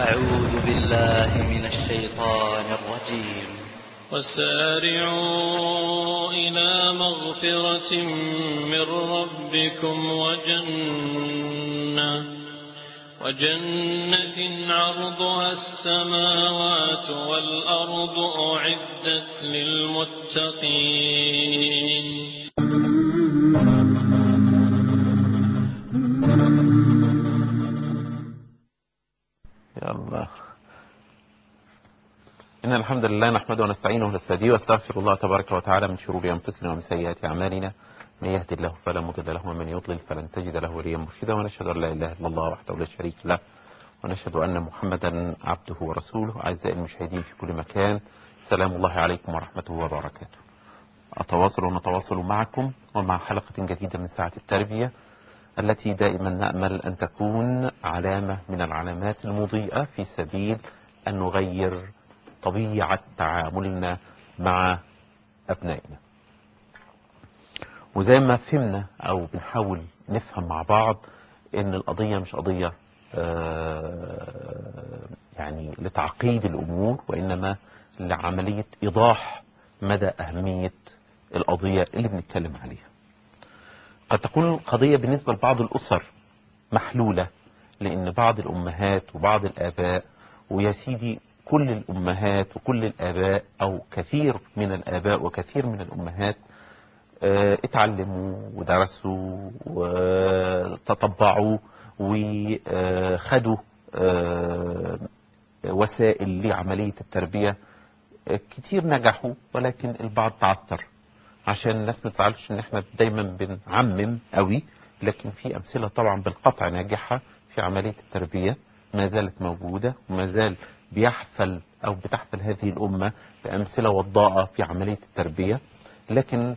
أعوذ بالله من الشيطان الرجيم. وسارعوا إلى مغفرة من ربكم وجنة عرضها السماوات والأرض أعدت للمتقين. يلا. إن الحمد لله نحمده ونستعينه ونستهديه واستغفر الله تبارك وتعالى من شرور أنفسنا ومن سيئات أعمالنا. من يهد الله فلا مضل له ومن يضلل فلن تجد له وليا مرشدا، ونشهد أن لا إله إلا الله وحده لا شريك له، ونشهد أن محمدا عبده ورسوله. أعزائي المشاهدين في كل مكان، سلام الله عليكم ورحمته وبركاته. أتواصل ونتواصل معكم ومع حلقة جديدة من ساعة التربية، التي دائما نأمل أن تكون علامة من العلامات المضيئة في سبيل أن نغير طبيعة تعاملنا مع أبنائنا. وزي ما فهمنا أو بنحاول نفهم مع بعض إن القضية مش قضية يعني لتعقيد الأمور، وإنما لعملية إيضاح مدى أهمية القضية اللي بنتكلم عليها. قد تكون القضية بالنسبة لبعض الأسر محلولة، لأن بعض الأمهات وبعض الآباء، ويا سيدي كل الأمهات وكل الآباء أو كثير من الآباء وكثير من الأمهات اتعلموا ودرسوا وتطبعوا وخدوا وسائل لعملية التربية. كتير نجحوا ولكن البعض تعثر. عشان الناس ما تزعلش ان احنا دايما بنعمم قوي، لكن في امثله طبعا بالقطع ناجحه في عمليه التربيه ما زالت موجوده، وما زال بيحفل او بتحفل هذه الامه بامثله وضاءه في عمليه التربيه. لكن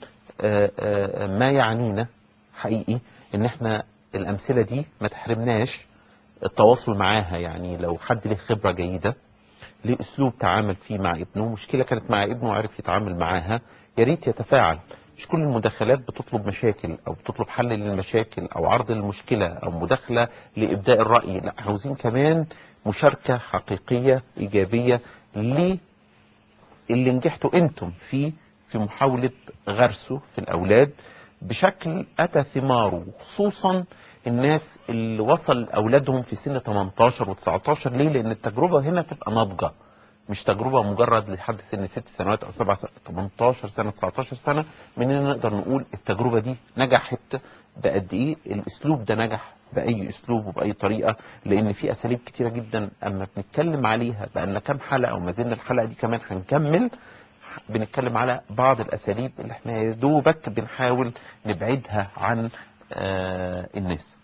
ما يعنينا حقيقي ان احنا الامثله دي ما تحرمناش التواصل معاها. يعني لو حد له خبره جيده، ليه اسلوب تعامل فيه مع ابنه، مشكله كانت مع ابنه وعرف يتعامل معاها، يا ريت يتفاعل. مش كل المداخلات بتطلب مشاكل او بتطلب حل للمشاكل او عرض المشكله او مداخله لابداء الراي، لا، عاوزين كمان مشاركه حقيقيه ايجابيه للي نجحتوا انتم في محاوله غرسه في الاولاد بشكل اتى ثماره، خصوصا الناس اللي وصل اولادهم في سن 18 و19. ليه؟ لان التجربه هنا تبقى ناضجه، مش تجربه مجرد لحد سن 6 سنوات او 7 سنوات، 18 سنه 19 سنه. مننا نقدر نقول التجربه دي نجحت بقد ايه، الاسلوب ده نجح باي اسلوب وباي طريقه. لان في اساليب كتيره جدا اما بنتكلم عليها بقالنا كام حلقه، وما زلنا الحلقه دي كمان هنكمل بنتكلم على بعض الاساليب اللي احنا يا دوبك بنحاول نبعدها عن الناس.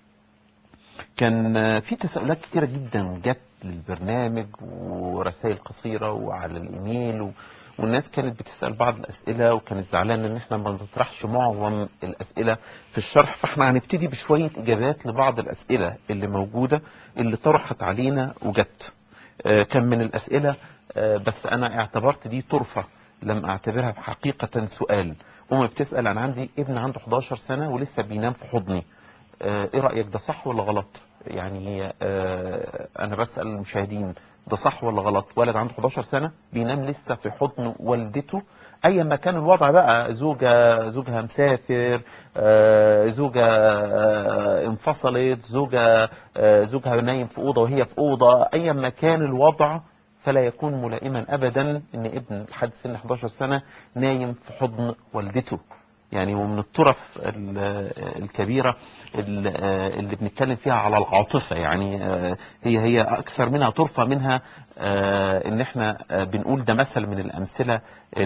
كان في تساؤلات كتيرة جدا جت للبرنامج ورسائل قصيرة وعلى الايميل والناس كانت بتسأل بعض الاسئلة، وكانت زعلانة ان احنا ما نطرحش معظم الاسئلة في الشرح. فاحنا هنبتدي بشوية اجابات لبعض الاسئلة اللي موجودة اللي طرحت علينا وجت. كان من الاسئلة بس انا اعتبرت دي طرفة، لم اعتبرها حقيقة سؤال. بتسأل: انا عندي ابن عنده 11 سنة ولسه بينام في حضني، ايه رأيك؟ ده صح ولا غلط؟ يعني انا بسأل المشاهدين، ده صح ولا غلط؟ ولد عنده 11 سنة بينام لسه في حضن والدته، ايا ما كان الوضع بقى، زوجها مسافر، زوجة انفصلت، زوجها نايم في أوضة وهي في أوضة، ايا ما كان الوضع، فلا يكون ملائما ابدا ان ابن لحد سن 11 سنة نايم في حضن والدته. يعني ومن الطرف الكبيرة اللي بنتكلم فيها على العاطفة، يعني هي أكثر منها طرفة منها إن إحنا بنقول ده مثل من الأمثلة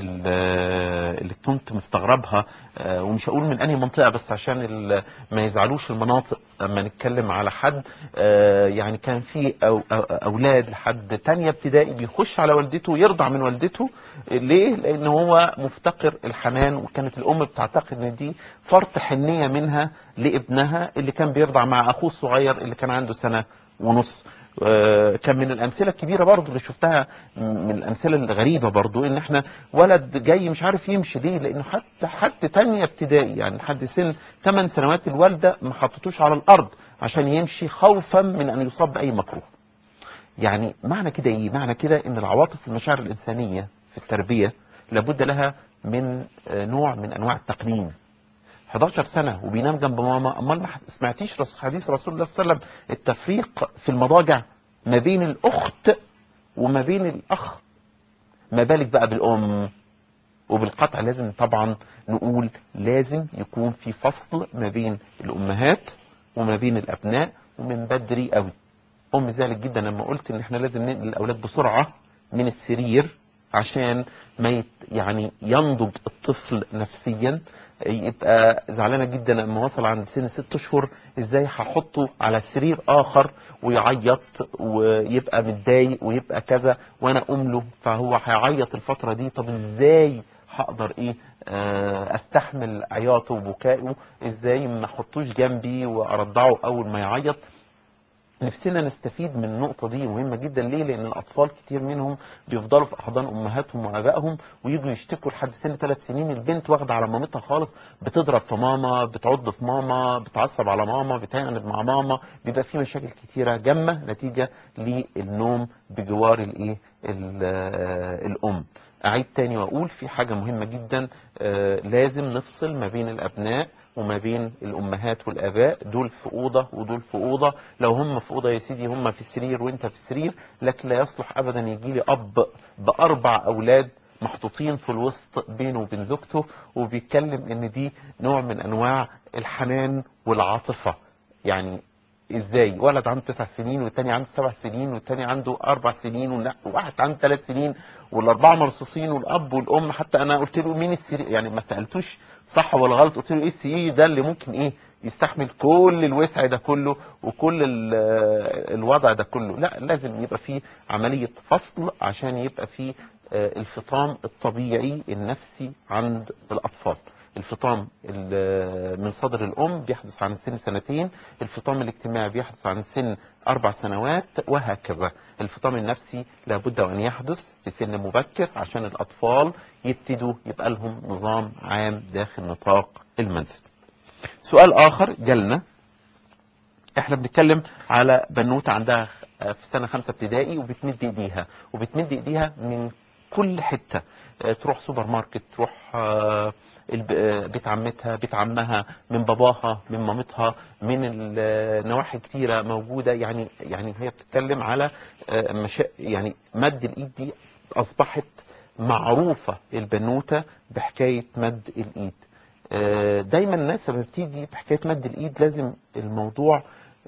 اللي كنت مستغربها. ومش هقول من أنهي منطقة بس عشان ما يزعلوش المناطق لما نتكلم على حد. يعني كان في أولاد لحد تانية ابتدائي بيخش على والدته يرضع من والدته. ليه؟ لأن هو مفتقر الحنان، وكانت الأم بتعتقد إن دي فرط حنية منها لابنها اللي كان بيرضع مع أخوه الصغير اللي كان عنده سنة ونص. كان من الأمثلة الكبيرة برضو اللي شفتها، من الأمثلة الغريبة برضو، إن إحنا ولد جاي مش عارف يمشي. ليه؟ لأنه حتى تانية ابتدائي، يعني لحد سن 8 سنوات الوالدة ما حطتوش على الأرض عشان يمشي خوفا من أن يصاب بأي مكروه. يعني معنى كده ايه؟ معنى كده ان العواطف والمشاعر الانسانيه في التربيه لابد لها من نوع من انواع التقنين. 11 سنه وبينام جنب ماما، امال ما سمعتيش حديث رسول الله صلى الله عليه وسلم التفريق في المضاجع ما بين الاخت وما بين الاخ؟ ما بالك بقى بالام؟ وبالقطع لازم طبعا نقول لازم يكون في فصل ما بين الامهات وما بين الابناء ومن بدري قوي. ذلك جدا لما قلت ان احنا لازم ننقل الاولاد بسرعه من السرير عشان ما يعني ينضج الطفل نفسيا. يبقى زعلانه جدا لما وصل عند سن 6 اشهر، ازاي هحطه على سرير اخر ويعيط ويبقى متضايق ويبقى كذا وانا له، فهو هيعيط الفتره دي. طب ازاي هقدر ايه استحمل عياطه وبكائه؟ ازاي ما احطوش جنبي وارضعه اول ما يعيط؟ نفسنا نستفيد من النقطة دي، مهمة جدا. ليه؟ لأن الأطفال كتير منهم بيفضلوا في أحضان أمهاتهم وآبائهم ويجوا يشتكوا لحد سن 3 سنين البنت واخدة على مامتها خالص، بتضرب في ماما، بتعض في ماما، بتعصب على ماما، بتعند مع ماما. بيبقى في مشاكل كتيرة جامة نتيجة للنوم بجوار الأم. أعيد تاني وأقول في حاجة مهمة جدا، لازم نفصل ما بين الأبناء وما بين الامهات والاباء. دول في اوضه ودول في اوضه. لو هم في اوضه يا سيدي هم في السرير وانت في السرير، لكن لا يصلح ابدا يجي لي اب ب4 اولاد محطوطين في الوسط بينه وبين زوجته وبيتكلم ان دي نوع من انواع الحنان والعاطفه. يعني ازاي ولد عنده 9 سنين والتاني عنده 7 سنين والتاني عنده 4 سنين وواحد عنده 3 سنين والاربعه مرصوصين والاب والام؟ حتى انا قلت له مين السرير، يعني ما سالتوش صح ولا غلط، قلت له ايه السرير ده اللي ممكن ايه يستحمل كل الوسع ده كله وكل الوضع ده كله؟ لا، لازم يبقى فيه عمليه فصل عشان يبقى فيه الفطام الطبيعي النفسي عند الاطفال. الفطام من صدر الام بيحدث عن سن 2 سنين، الفطام الاجتماعي بيحدث عن سن 4 سنوات، وهكذا. الفطام النفسي لابد ان يحدث في سن مبكر عشان الاطفال يبتدوا يبقى لهم نظام عام داخل نطاق المنزل. سؤال اخر جالنا، احنا بنتكلم على بنوته عندها في سنه 5 ابتدائي وبتمد ايديها من كل حته، تروح سوبر ماركت، تروح بيت عمتها، بيت عمها، من باباها، من مامتها، من النواحي كتيره موجوده. يعني هي بتتكلم على يعني مد الايد دي اصبحت معروفه البنوته بحكايه مد الايد. دايما الناس لما بتيجي في حكايه مد الايد لازم الموضوع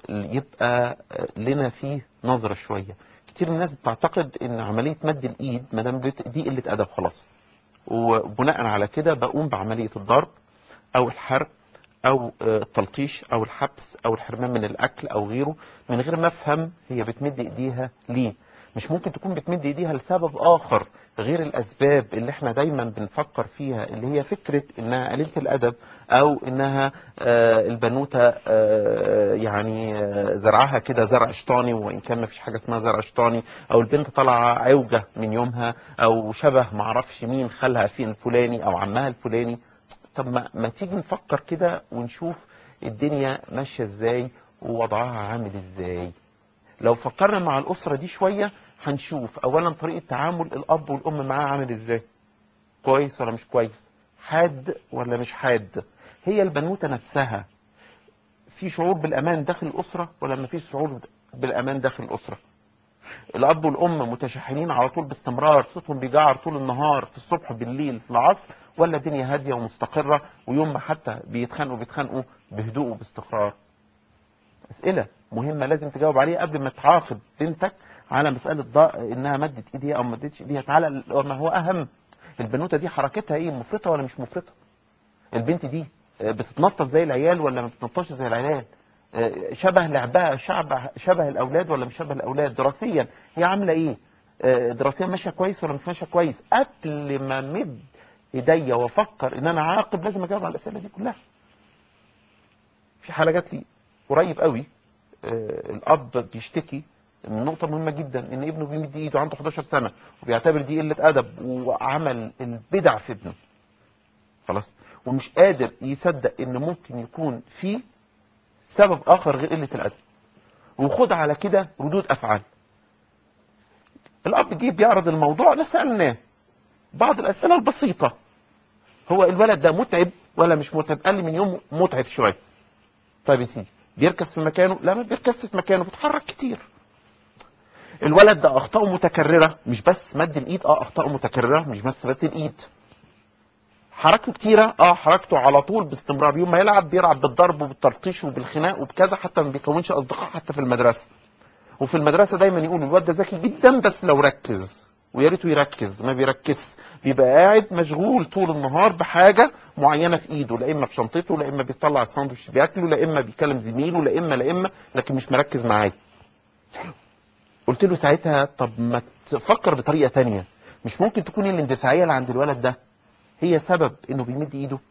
يبقى لنا فيه نظره شويه. كتير من الناس بتعتقد ان عمليه مد الايد ما دام دي قله ادب خلاص، وبناء على كده بقوم بعمليه الضرب او الحرق او التلطيش او الحبس او الحرمان من الاكل او غيره، من غير ما افهم هي بتمد ايديها ليه. مش ممكن تكون بتمد ايديها لسبب اخر غير الاسباب اللي احنا دايما بنفكر فيها، اللي هي فكرة انها قليلة الادب او انها البنوتة يعني زرعها كده زرع شيطاني، وان كان ما فيش حاجة اسمها زرع شيطاني، او البنت طالعة عوجة من يومها، او شبه معرفش مين خالها فين الفلاني او عمها الفلاني. طب ما تيجي نفكر كده ونشوف الدنيا ماشية ازاي ووضعها عامل ازاي. لو فكرنا مع الأسرة دي شوية هنشوف أولا طريقة تعامل الأب والأم معاه عامل ازاي، كويس ولا مش كويس، حاد ولا مش حاد. هي البنوتة نفسها في شعور بالأمان داخل الأسرة ولا ما فيش شعور بالأمان داخل الأسرة؟ الأب والأم متشحنين على طول باستمرار، صوتهم بيجعر طول النهار، في الصبح بالليل في العصر، ولا الدنيا هادية ومستقرة ويوم ما حتى بيتخانقوا بهدوء وباستقرار؟ أسئلة مهمة لازم تجاوب عليها قبل ما تعاقب بنتك على مسألة إنها مدت إيديها أو ما مدتش إيديها. تعالى ما هو أهم، البنوتة دي حركتها إيه، مفرطة ولا مش مفرطة؟ البنت دي بتتنطط زي العيال ولا ما بتتنططش زي العيال؟ شبه لعبها شبه الاولاد ولا مش شبه الاولاد؟ دراسيا هي عامله ايه؟ دراسيا ماشيه كويس ولا مش ماشيه كويس؟ قبل ما امد ايديا وافكر ان انا عاقب لازم اجاوب على الاسئله دي كلها. في حاله جات لي قريب قوي، الاب بيشتكي من نقطه مهمه جدا، ان ابنه بيمد ايده عنده 11 سنه وبيعتبر دي قله ادب وعمل البدع في ابنه خلاص، ومش قادر يصدق ان ممكن يكون في سبب اخر غير قله الادب، وخد على كده ردود افعال. الاب جه بيعرض الموضوع، لا سالناه بعض الاسئله البسيطه. هو الولد ده متعب ولا مش متعب؟ قال لي من يوم متعب شويه. طيب يا سيدي بيركز في مكانه؟ لا ما بيركزش في مكانه، بيتحرك كتير. الولد ده اخطائه متكرره، مش بس مد الايد، اخطائه متكرره مش بس مد الايد. حركته كتيره، حركته على طول باستمرار. يوم ما يلعب بيلعب بالضرب وبالتلطيش وبالخناق وبكذا، حتى ما بيكونش اصدقاء حتى في المدرسه. وفي المدرسه دايما يقولوا الواد ده ذكي جدا بس لو ركز، ويا ريته يركز، ما بيركزش. بيبقى قاعد مشغول طول النهار بحاجه معينه في ايده، لا اما في شنطته، لا اما بيطلع الساندوتش بياكله، لا اما بيكلم زميله، لا اما لكن مش مركز معايا. قلت له ساعتها طب ما تفكر بطريقه تانية، مش ممكن تكون الاندفاعيه اللي عند الولد ده هي سبب انه بيمد ايده؟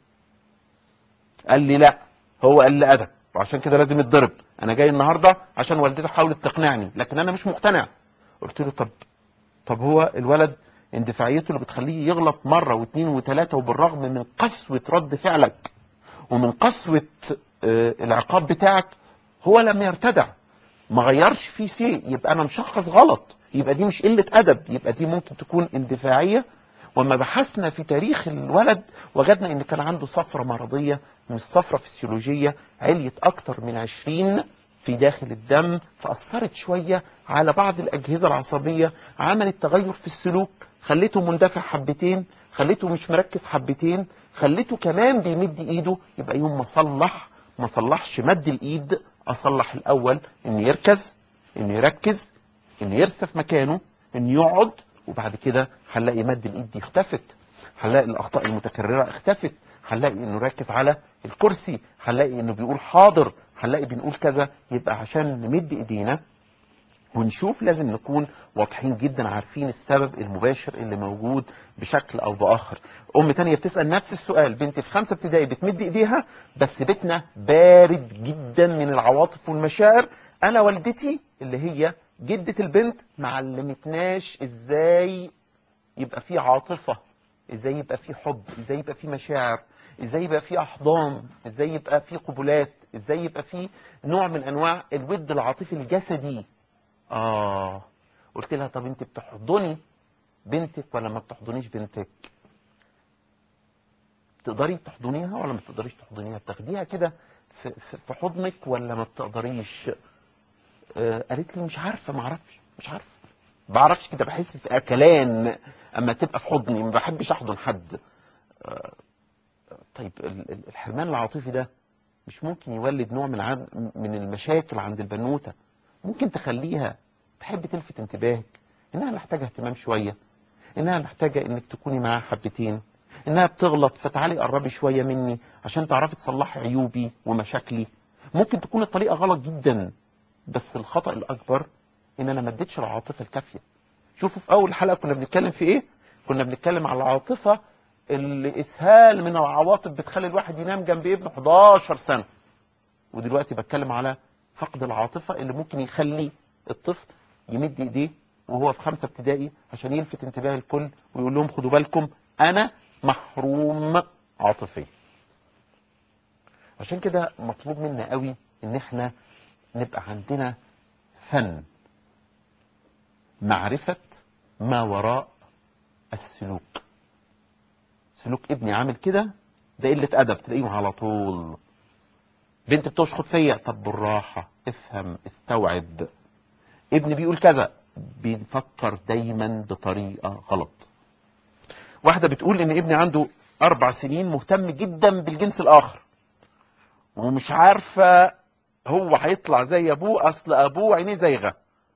قال لي لا، هو قال لي ادب وعشان كده لازم يتضرب. انا جاي النهارده عشان والدته حاولت تقنعني لكن انا مش مقتنع. قلت له طب هو الولد اندفاعيته اللي بتخليه يغلط مره واثنين وثلاثه، وبالرغم من قسوه رد فعلك ومن قسوه العقاب بتاعك هو لم يرتدع، ما غيرش فيه شيء، يبقى انا مشخص غلط، يبقى دي مش قله ادب، يبقى دي ممكن تكون اندفاعيه. وما بحثنا في تاريخ الولد وجدنا ان كان عنده صفرة مرضية، مش صفرة فسيولوجية، عليت اكتر من 20 في داخل الدم، فاثرت شوية على بعض الاجهزة العصبية، عملت تغير في السلوك، خليته مندفع حبتين، خليته مش مركز حبتين، خليته كمان بيمد ايده. يبقى يوم ما صلحش مد الايد، اصلح الاول انه يركز، انه يركز، انه يرسى في مكانه، انه يقعد. وبعد كده هنلاقي مد الايد دي اختفت، هنلاقي الاخطاء المتكرره اختفت، هنلاقي انه راكز على الكرسي، هنلاقي انه بيقول حاضر، هنلاقي بنقول كذا. يبقى عشان نمد ايدينا ونشوف لازم نكون واضحين جدا، عارفين السبب المباشر اللي موجود بشكل او باخر. ام تانية بتسأل نفس السؤال، بنتي في 5 ابتدائي بتمد ايديها بس بيتنا بارد جدا من العواطف والمشاعر. انا والدتي اللي هي جدة البنت ما علمتناش ازاي يبقى في عاطفة، ازاي يبقى في حب، ازاي يبقى في مشاعر، ازاي يبقى في احضان، ازاي يبقى في قبلات، ازاي يبقى في نوع من انواع الود العاطفي الجسدي. قلت لها طب انت بتحضني بنتك ولا ما بتحضنيش بنتك؟ تقدري تحضنيها ولا ما تقدريش تحضنيها؟ بتاخديها كده في حضنك ولا ما بتقدريش؟ قالت لي مش عارفه، ما اعرفش، مش عارفه، ما بعرفش كده، بحس في اكلان اما تبقى في حضني، ما بحبش احضن حد. طيب الحرمان العاطفي ده مش ممكن يولد نوع من المشاكل عند البنوته؟ ممكن تخليها تحب تلفت انتباهك انها محتاجه اهتمام شويه، انها محتاجه انك تكوني معاها حبتين، انها بتغلط فتعالي قربي شويه مني عشان تعرفي تصلحي عيوبي ومشاكلي. ممكن تكون الطريقه غلط جدا، بس الخطأ الاكبر ان انا ما اديتش العاطفه الكافيه. شوفوا في اول حلقه كنا بنتكلم في ايه؟ كنا بنتكلم على العاطفه اللي اسهال من العواطف بتخلي الواحد ينام جنب ابنه 11 سنه، ودلوقتي بتكلم على فقد العاطفه اللي ممكن يخلي الطفل يمد ايديه وهو في 5 ابتدائي عشان يلفت انتباه الكل ويقول لهم خدوا بالكم انا محروم عاطفيا. عشان كده مطلوب منا قوي ان احنا نبقى عندنا فن معرفة ما وراء السلوك. سلوك ابني عامل كده ده قلة ادب، تلاقيهم على طول. بنت بتشخط فيا، طب بالراحة، افهم، استوعب. ابني بيقول كذا، بنفكر دايما بطريقة غلط. واحدة بتقول ان ابني عنده 4 سنين مهتم جدا بالجنس الاخر ومش عارفة هو هيطلع زي ابوه، اصل ابوه عينيه زيغة.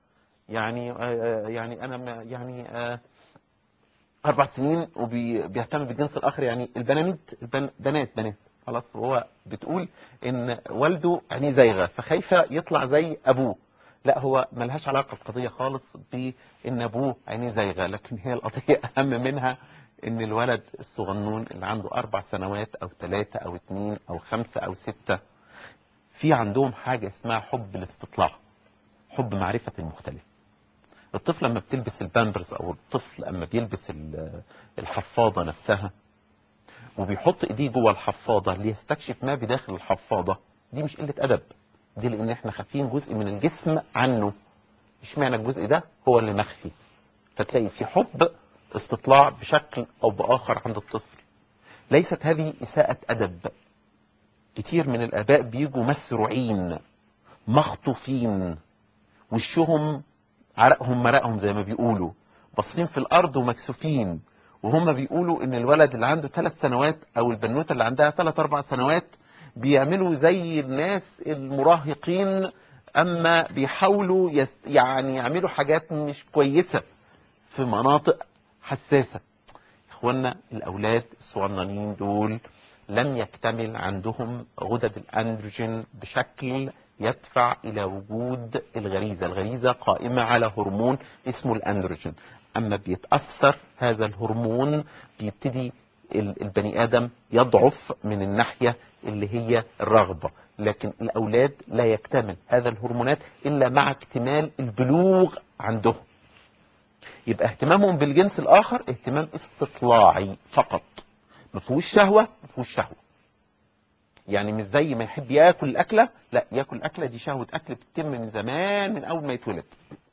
يعني انا يعني 4 سنين وبيهتم بالجنس الاخر، يعني بنات خلاص. وهو بتقول ان والده عينيه زيغة فخايفة يطلع زي ابوه. لا، هو ملهاش علاقة القضية خالص بان ابوه عينيه زيغة، لكن هي القضية اهم منها ان الولد الصغنون اللي عنده 4 سنوات او 3 او 2 او 5 او 6 في عندهم حاجة اسمها حب الاستطلاع، حب معرفة المختلف. الطفل لما بتلبس البامبرز او الطفل لما بيلبس الحفاضة نفسها وبيحط ايديه جوه الحفاضة ليستكشف ما بداخل الحفاضة، دي مش قلة ادب، دي لان احنا خافين جزء من الجسم عنه. اشمعنى الجزء ده هو اللي مخفي؟ فتلاقي في حب استطلاع بشكل او باخر عند الطفل. ليست هذه اساءة ادب. كتير من الاباء بيجوا مسروعين مخطوفين، وشهم عرقهم مرقهم زي ما بيقولوا، باصين في الارض ومكسوفين، وهم بيقولوا ان الولد اللي عنده 3 سنوات او البنوته اللي عندها 3 4 سنوات بيعملوا زي الناس المراهقين، اما بيحاولوا يعني يعملوا حاجات مش كويسه في مناطق حساسه. اخوانا الاولاد الصغننين دول لم يكتمل عندهم غدد الاندروجين بشكل يدفع الى وجود الغريزه. الغريزه قائمه على هرمون اسمه الاندروجين، اما بيتاثر هذا الهرمون بيبتدي البني ادم يضعف من الناحيه اللي هي الرغبه. لكن الاولاد لا يكتمل هذا الهرمونات الا مع اكتمال البلوغ عندهم. يبقى اهتمامهم بالجنس الاخر اهتمام استطلاعي فقط، ما فيهوش شهوه، ما فيهوش شهوه. يعني مش زي ما يحب ياكل الاكله، لا، ياكل الاكله دي شهوه اكل بتتم من زمان من اول ما يتولد.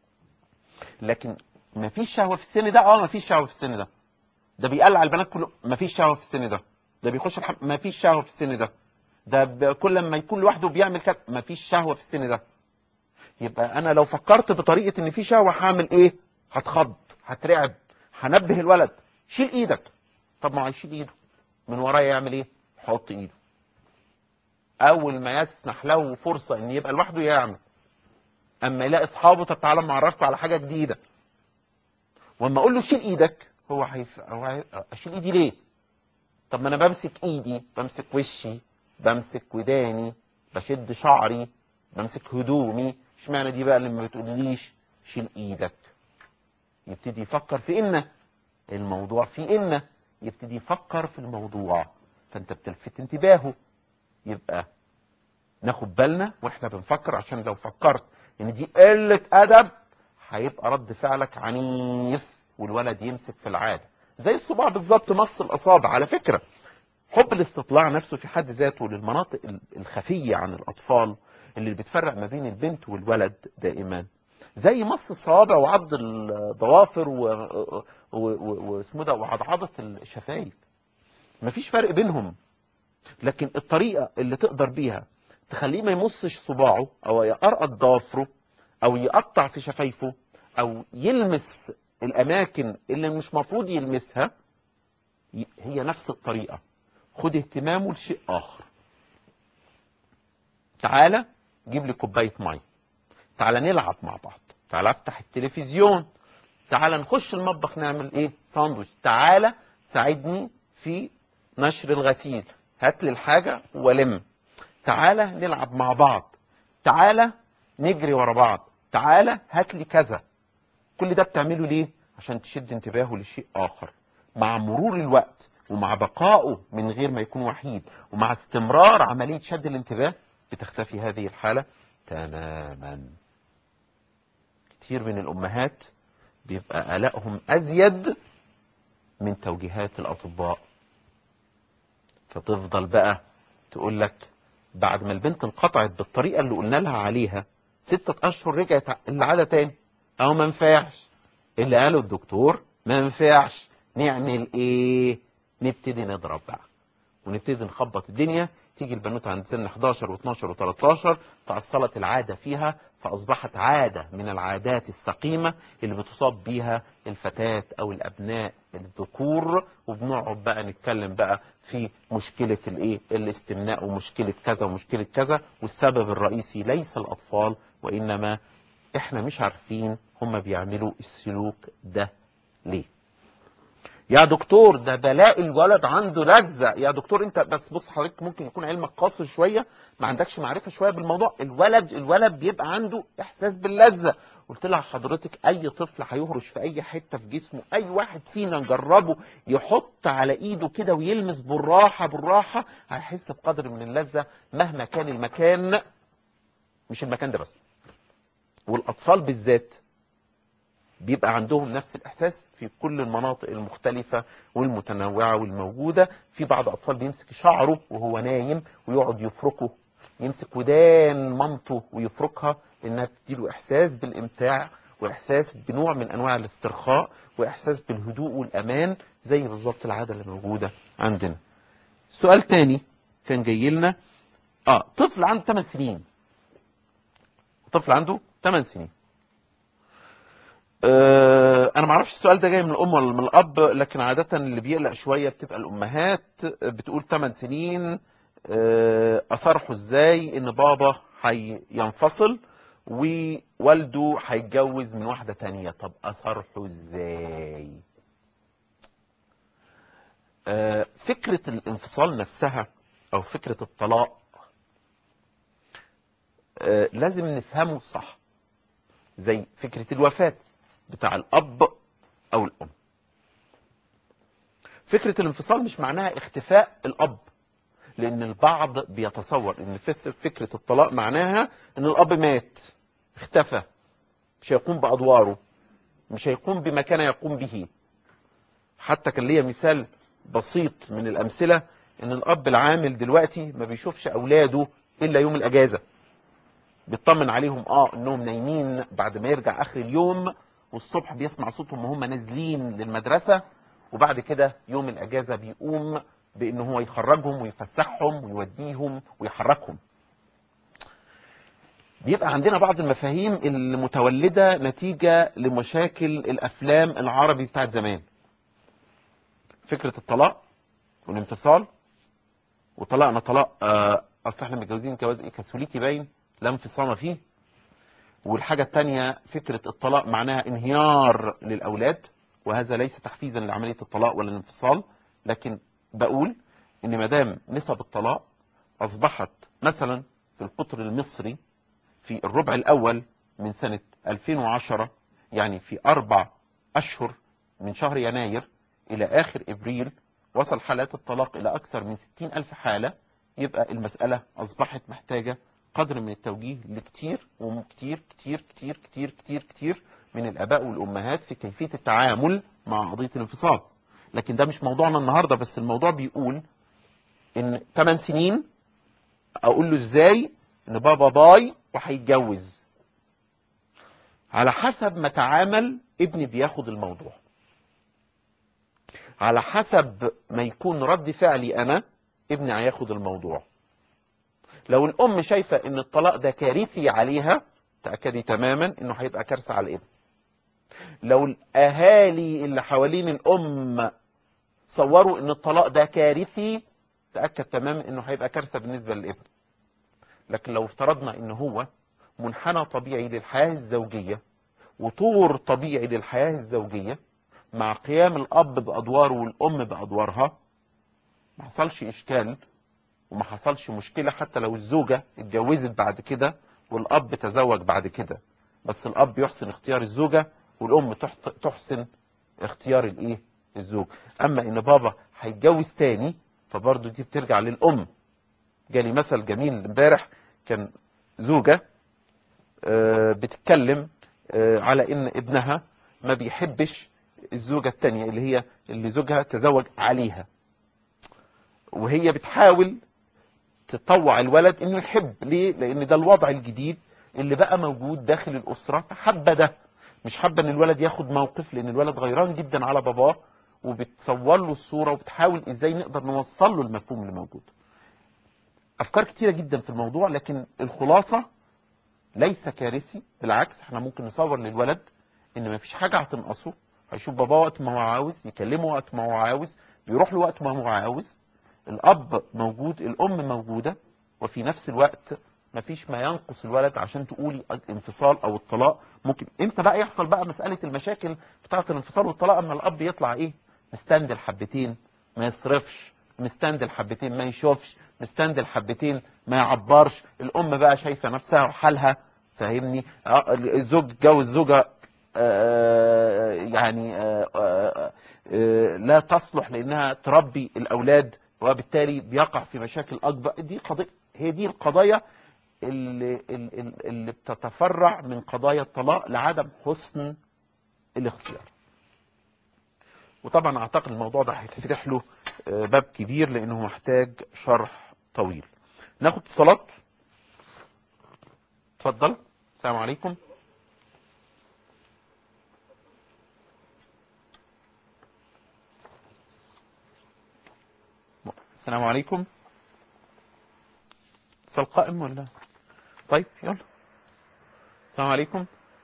لكن ما فيش شهوه في السن ده، ما فيش شهوه في السن ده. ده بيقلع البنات كله، ما فيش شهوه في السن ده. ده بيخش ما فيش شهوه في السن ده. ده كل ما يكون لوحده بيعمل كده، ما فيش شهوه في السن ده. يبقى انا لو فكرت بطريقه ان في شهوه هعمل ايه؟ هتخض، هترعب، هنبه الولد شيل ايدك. طب ما هو هيشيل ايده من ورايا يعمل ايه؟ حط ايده. اول ما يسنح له فرصه ان يبقى لوحده يعمل. اما يلاقي اصحابه، طب تعالى اما اعرفكم على حاجه جديده، واما اقول له شيل ايدك هو اشيل ايدي ليه؟ طب ما انا بمسك ايدي، بمسك وشي، بمسك وداني، بشد شعري، بمسك هدومي، اشمعنى دي بقى اللي ما بتقوليش شيل ايدك؟ يبتدي يفكر في ان الموضوع في ان يبتدي يفكر في الموضوع، فانت بتلفت انتباهه. يبقى ناخد بالنا واحنا بنفكر، عشان لو فكرت ان دي قلة ادب هيبقى رد فعلك عنيف والولد يمسك في العادة زي الصباع بالظبط، مص الاصابع. على فكرة حب الاستطلاع نفسه في حد ذاته للمناطق الخفية عن الاطفال اللي بتفرق ما بين البنت والولد دائما، زي مص الصوابع وعض الضوافر واسمه ده وعضعضة الشفايف، مفيش فرق بينهم. لكن الطريقة اللي تقدر بيها تخليه ما يمصش صباعه او يقرقط ضوافره او يقطع في شفايفه او يلمس الاماكن اللي مش مفروض يلمسها، هي نفس الطريقة. خد اهتمامه لشيء اخر. تعالى جيب لي كوباية مية، تعالى نلعب مع بعض، تعالى افتح التلفزيون، تعالى نخش المطبخ نعمل ايه؟ ساندويتش، تعالى ساعدني في نشر الغسيل، هات لي الحاجة ولم، تعالى نلعب مع بعض، تعالى نجري ورا بعض، تعالى هات لي كذا. كل ده بتعمله ليه؟ عشان تشد انتباهه لشيء اخر. مع مرور الوقت ومع بقائه من غير ما يكون وحيد ومع استمرار عملية شد الانتباه بتختفي هذه الحالة تماما. كتير من الامهات بيبقى قلقهم ازيد من توجيهات الاطباء، فتفضل بقى تقول لك بعد ما البنت انقطعت بالطريقه اللي قلنا لها عليها 6 اشهر رجعت العاده تاني، او ما ينفعش اللي قاله الدكتور، ما ينفعش، نعمل ايه؟ نبتدي نضرب بقى ونبتدي نخبط الدنيا. تيجي البنوته عند سن 11 و12 و13 تأصلت العادة فيها، فأصبحت عادة من العادات السقيمة اللي بتصاب بيها الفتاة أو الأبناء الذكور. وبنقعد بقى نتكلم بقى في مشكلة الايه؟ الاستمناء، ومشكلة كذا ومشكلة كذا، والسبب الرئيسي ليس الأطفال وإنما إحنا مش عارفين هم بيعملوا السلوك ده ليه. يا دكتور ده بلاقي الولد عنده لذة. يا دكتور انت بس بص حضرتك ممكن يكون علمك قاصر شوية، ما عندكش معرفة شوية بالموضوع. الولد بيبقى عنده احساس باللذة. قلت لها حضرتك اي طفل هيهرش في اي حتة في جسمه، اي واحد فينا نجربه يحط على ايده كده ويلمس بالراحة بالراحة هيحس بقدر من اللذة مهما كان المكان. مش المكان ده بس، والاطفال بالذات بيبقى عندهم نفس الإحساس في كل المناطق المختلفة والمتنوعة والموجودة. في بعض أطفال بيمسك شعره وهو نايم ويقعد يفركه، يمسك ودان مامته ويفركها، إنها تديله إحساس بالإمتاع واحساس بنوع من انواع الاسترخاء واحساس بالهدوء والامان زي بالظبط العاده اللي موجوده عندنا. سؤال تاني كان جاي لنا، طفل عنده 8 سنين. طفل عنده 8 سنين. انا ما اعرفش السؤال ده جاي من الام ولا من الاب، لكن عاده اللي بيقلق شويه بتبقى الامهات. بتقول 8 سنين اصارحه ازاي ان بابا هينفصل ووالده هيتجوز من واحده تانية؟ طب اصارحه ازاي؟ فكره الانفصال نفسها او فكره الطلاق لازم نفهمه صح، زي فكره الوفاه بتاع الاب او الام. فكرة الانفصال مش معناها اختفاء الأب، لأن البعض بيتصور إن فكرة الطلاق معناها إن الأب مات، اختفى، مش هيقوم بأدواره، مش هيقوم بما كان يقوم به. حتى كان ليا مثال بسيط من الأمثلة، إن الأب العامل دلوقتي ما بيشوفش أولاده إلا يوم الأجازة، بيطمن عليهم إنهم نايمين بعد ما يرجع آخر اليوم، والصبح بيسمع صوتهم وهم نازلين للمدرسة، وبعد كده يوم الأجازة بيقوم بأنه هو يخرجهم ويفسحهم ويوديهم ويحركهم. بيبقى عندنا بعض المفاهيم المتولدة نتيجة لمشاكل الأفلام العربي بتاعت زمان. فكرة الطلاق والانفصال، وطلاقنا طلاق أصل احنا متجوزين جواز كاثوليكي باين لا انفصام فيه. والحاجة التانية فكرة الطلاق معناها انهيار للأولاد، وهذا ليس تحفيزا لعملية الطلاق ولا الانفصال، لكن بقول ان مدام نسب الطلاق اصبحت مثلا في القطر المصري في الربع الاول من سنة 2010، يعني في 4 أشهر من شهر يناير الى اخر ابريل وصل حالات الطلاق الى اكثر من 60,000 حالة، يبقى المسألة اصبحت محتاجة قدر من التوجيه لكتير وكتير كتير كتير كتير كتير كتير من الاباء والامهات في كيفية التعامل مع قضية الانفصال. لكن ده مش موضوعنا النهاردة، بس الموضوع بيقول ان 8 سنين اقول له ازاي ان بابا باي وهيتجوز؟ على حسب ما تعامل ابني بياخد الموضوع، على حسب ما يكون رد فعلي انا ابني هياخد الموضوع. لو الام شايفة ان الطلاق ده كارثي عليها، تأكدي تماما انه هيبقى كارثة على الابن. لو الاهالي اللي حوالين الام صوروا ان الطلاق ده كارثي، تأكد تماما انه هيبقى كارثة بالنسبة للابن. لكن لو افترضنا ان هو منحنى طبيعي للحياة الزوجية وطور طبيعي للحياة الزوجية مع قيام الاب بادواره والام بادوارها، ما حصلش اشكال وما حصلش مشكلة حتى لو الزوجة اتجوزت بعد كده والاب تزوج بعد كده، بس الاب يحسن اختيار الزوجة والام تحسن اختيار الزوج. اما ان بابا هيتجوز تاني فبرضه دي بترجع للام. جالي مثل جميل امبارح، كان زوجة بتتكلم على ان ابنها ما بيحبش الزوجة التانية اللي زوجها تزوج عليها، وهي بتحاول تطوع الولد انه يحب. ليه؟ لان ده الوضع الجديد اللي بقى موجود داخل الاسرة، فحابة ده، مش حابة ان الولد ياخد موقف، لان الولد غيران جدا على باباه، وبتصور له الصورة وبتحاول ازاي نقدر نوصل له المفهوم اللي موجود. افكار كتيرة جدا في الموضوع، لكن الخلاصة ليس كارثي، بالعكس احنا ممكن نصور للولد ان مفيش حاجة هتنقصه، هيشوف باباه وقت ما هو عاوز، يكلمه وقت ما هو عاوز، بيروح له وقت ما هو عاوز، الاب موجود، الام موجودة، وفي نفس الوقت مفيش ما ينقص الولد عشان تقولي الانفصال او الطلاق. ممكن امتى بقى يحصل بقى مسألة المشاكل بتاعة الانفصال والطلاق؟ اما الاب يطلع مستندل حبتين ما يصرفش، مستندل حبتين ما يشوفش، مستندل حبتين ما يعبرش، الام بقى شايفة نفسها وحالها، فاهمني؟ الزوج اتجوز زوجة يعني لا تصلح لانها تربي الاولاد، وبالتالي بيقع في مشاكل اكبر. دي قضية، هي دي القضايا اللي بتتفرع من قضايا الطلاق لعدم حسن الاختيار. وطبعا اعتقد الموضوع ده هيتفتح له باب كبير لانه محتاج شرح طويل. ناخد اتصالات. اتفضل. السلام عليكم. السلام عليكم. اتصال قائم ولا؟ طيب يلا. السلام عليكم.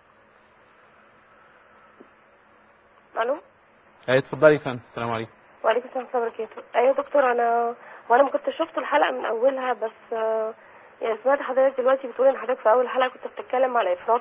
الو. اتفضلي يا فندم. السلام عليكم. وعليكم السلام ورحمه الله وبركاته. ايوه يا دكتور، وانا ما كنتش شفت الحلقه من اولها، بس يعني سمعت حضرتك دلوقتي بتقول ان حضرتك في اول حلقه كنت بتتكلم على افراط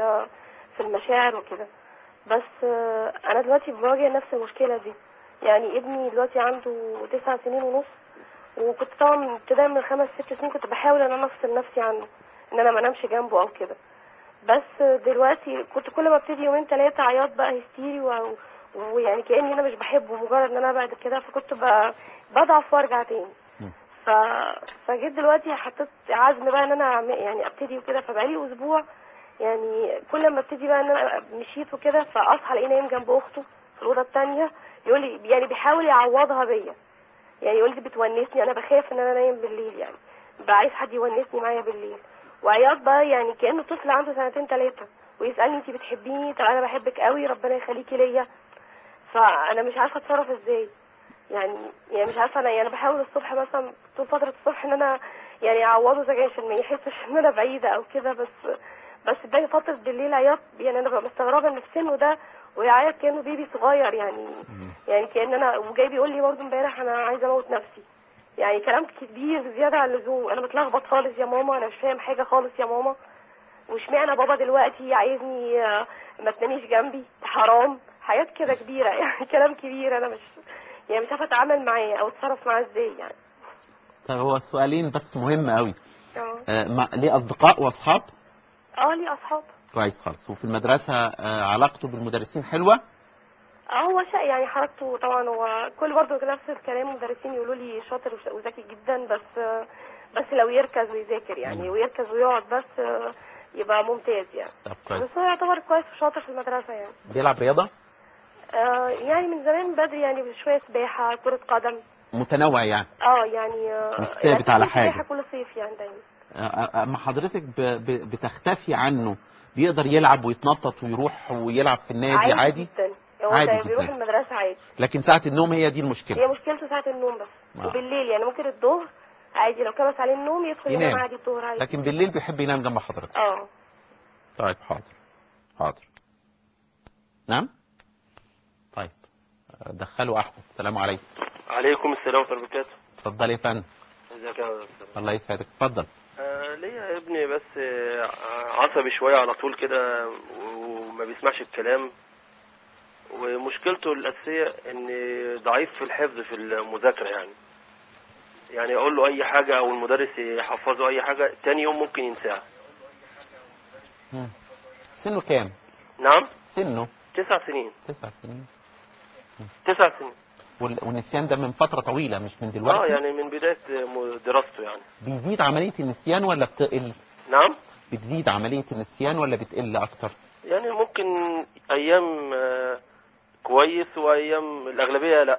في المشاعر وكده، بس انا دلوقتي بواجه نفس المشكله دي. يعني ابني دلوقتي عنده 9 سنين ونص، وكنت طبعا ابتداء من 5 6 سنين كنت بحاول ان انا افصل نفسي عنه، ان انا ما انامش جنبه او كده. بس دلوقتي كنت كل ما ابتدي يومين 3 عياط بقى هستيري ويعني كأني انا مش بحبه، مجرد ان انا بعد كده فكنت بضعف وارجع تاني. ف... فجيت دلوقتي حطيت عزم بقى ان انا يعني ابتدي وكده، فبقالي اسبوع يعني كل ما ابتدي بقى ان انا مشيت وكده فاصحى الاقيه نايم جنب اخته في الاوضه الثانيه، يقول لي يعني بيحاول يعوضها بيا، يعني يقول لي بتونسني، انا بخاف ان انا نايم بالليل، يعني بقى عايز حد يونسني معايا بالليل. وعياط بقى يعني كانه طفل عنده 2 3 ويسالني انت بتحبيني؟ طب انا بحبك قوي، ربنا يخليكي ليا. فانا مش عارفه اتصرف ازاي، يعني مش عارفه. انا بحاول الصبح مثلا طول فتره الصبح ان انا يعني اعوضه زي عشان ما يحسش ان انا بعيده او كده، بس باقي فتره بالليل عياط، يعني انا ببقى مستغربه ان في سنه ده ويعيط كانه بيبي صغير، يعني كان انا وجاي بيقول لي برضه امبارح انا عايزه اموت نفسي، يعني كلام كبير زياده عن اللزوم. انا متلخبط خالص يا ماما، انا مش فاهم حاجه خالص يا ماما، واشمعنى بابا دلوقتي عايزني ما تناميش جنبي، حرام، حاجات كده كبيره يعني كلام كبير. انا مش عارفه اتعامل معاه او اتصرف معاه ازاي يعني. طيب هو سؤالين بس مهم قوي. اه. ليه اصدقاء واصحاب؟ لي اصحاب. كويس خالص. وفي المدرسه علاقته بالمدرسين حلوه؟ هو يعني حركته طبعا، هو كل برضه نفس الكلام، مدرسين يقولوا لي شاطر وذكي جدا، بس لو يركز ويذاكر يعني ويركز ويقعد بس يبقى ممتاز يعني. طب كويس. بس هو يعتبر كويس وشاطر في المدرسه يعني. بيلعب رياضه؟ يعني من زمان بدري، يعني شويه سباحه، كره قدم. متنوع يعني؟ يعني مش ثابت على حاجه؟ سباحه كل صيف يعني دايما. اما حضرتك بتختفي عنه بيقدر يلعب ويتنطط ويروح ويلعب في النادي عادي؟ جدا. هو عادي بيروح جدا. المدرسه عادي، لكن ساعة النوم هي دي المشكلة. هي مشكلته ساعه النوم بس. وبالليل يعني ممكن الظهر عادي لو كبس عليه النوم يدخل ينام عادي الظهر عادي. لكن بالليل بيحب ينام جنب حضرتك؟ طيب حاضر. نعم. طيب دخلوا احمد. السلام عليكم. عليكم السلام ورحمة الله وبركاته. اتفضل يا فندم. ازيك يا دكتور؟ الله يسعدك. اتفضل. ليا ابني بس عصبي شوية على طول كده وما بيسمعش الكلام، ومشكلته الأساسية ان ضعيف في الحفظ في المذاكرة، يعني اقول له اي حاجة او المدرس يحفظه اي حاجة تاني يوم ممكن ينساها. سنه كام؟ نعم. سنه 9 سنين. 9 سنين. 9 سنين. والنسيان ده من فترة طويلة مش من دلوقتي؟ يعني من بداية دراسته يعني. بيزيد عملية النسيان ولا بتقل؟ نعم. بتزيد عملية النسيان ولا بتقل اكتر؟ يعني ممكن ايام كويس وايام الاغلبية لا.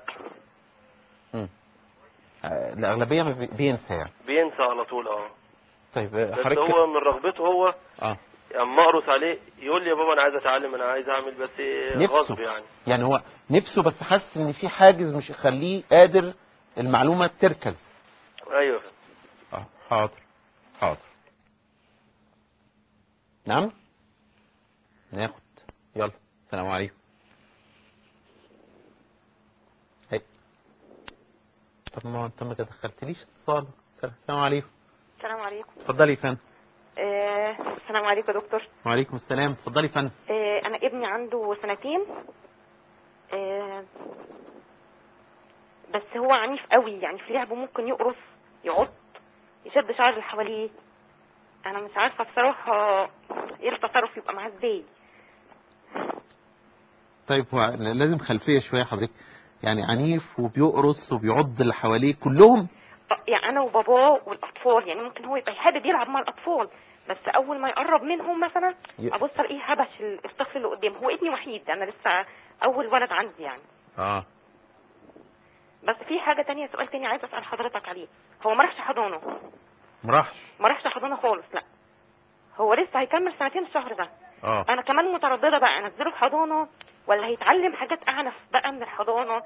الأغلبية بينسى يعني؟ بينسى على طول. طيب بس هو من رغبته هو اما اقرص عليه يقول لي يا بابا انا عايز اتعلم، انا عايز اعمل، بس غصب يعني هو نفسه بس حاسس ان في حاجز مش يخليه قادر المعلومة تركز. ايوه. حاضر. نعم. ناخد. يلا. السلام عليكم. طب ما انت ما دخلتليش اتصال. السلام عليكم. السلام عليكم. اتفضلي يا فندم. السلام عليكم يا دكتور. وعليكم السلام. اتفضلي يا فندم. انا ابني عنده 2 سنين. بس هو عنيف قوي، يعني في لعبه ممكن يقرص، يعض، يشد شعر اللي حواليه. انا مش عارفه بصراحه ايه التصرف يبقى معاه ازاي. طيب هو لازم خلفيه شويه حضرتك، يعني عنيف وبيقرص وبيعض اللي حواليه كلهم؟ يعني انا وباباه والاطفال، يعني ممكن هو يبقى حابب يلعب مع الاطفال، بس اول ما يقرب منهم مثلا ابص الاقيه هبش الطفل اللي قدامه. هو ابني وحيد، انا لسه اول ولد عندي يعني. بس في حاجه تانية، سؤال تاني عايز اسال حضرتك عليه. هو ما راحش حضانه؟ ما راحش حضانه خالص، لا. هو لسه هيكمل 2 الشهر ده. انا كمان متردده بقى انزله في حضانه ولا هيتعلم حاجات اعنف بقى من الحضانه،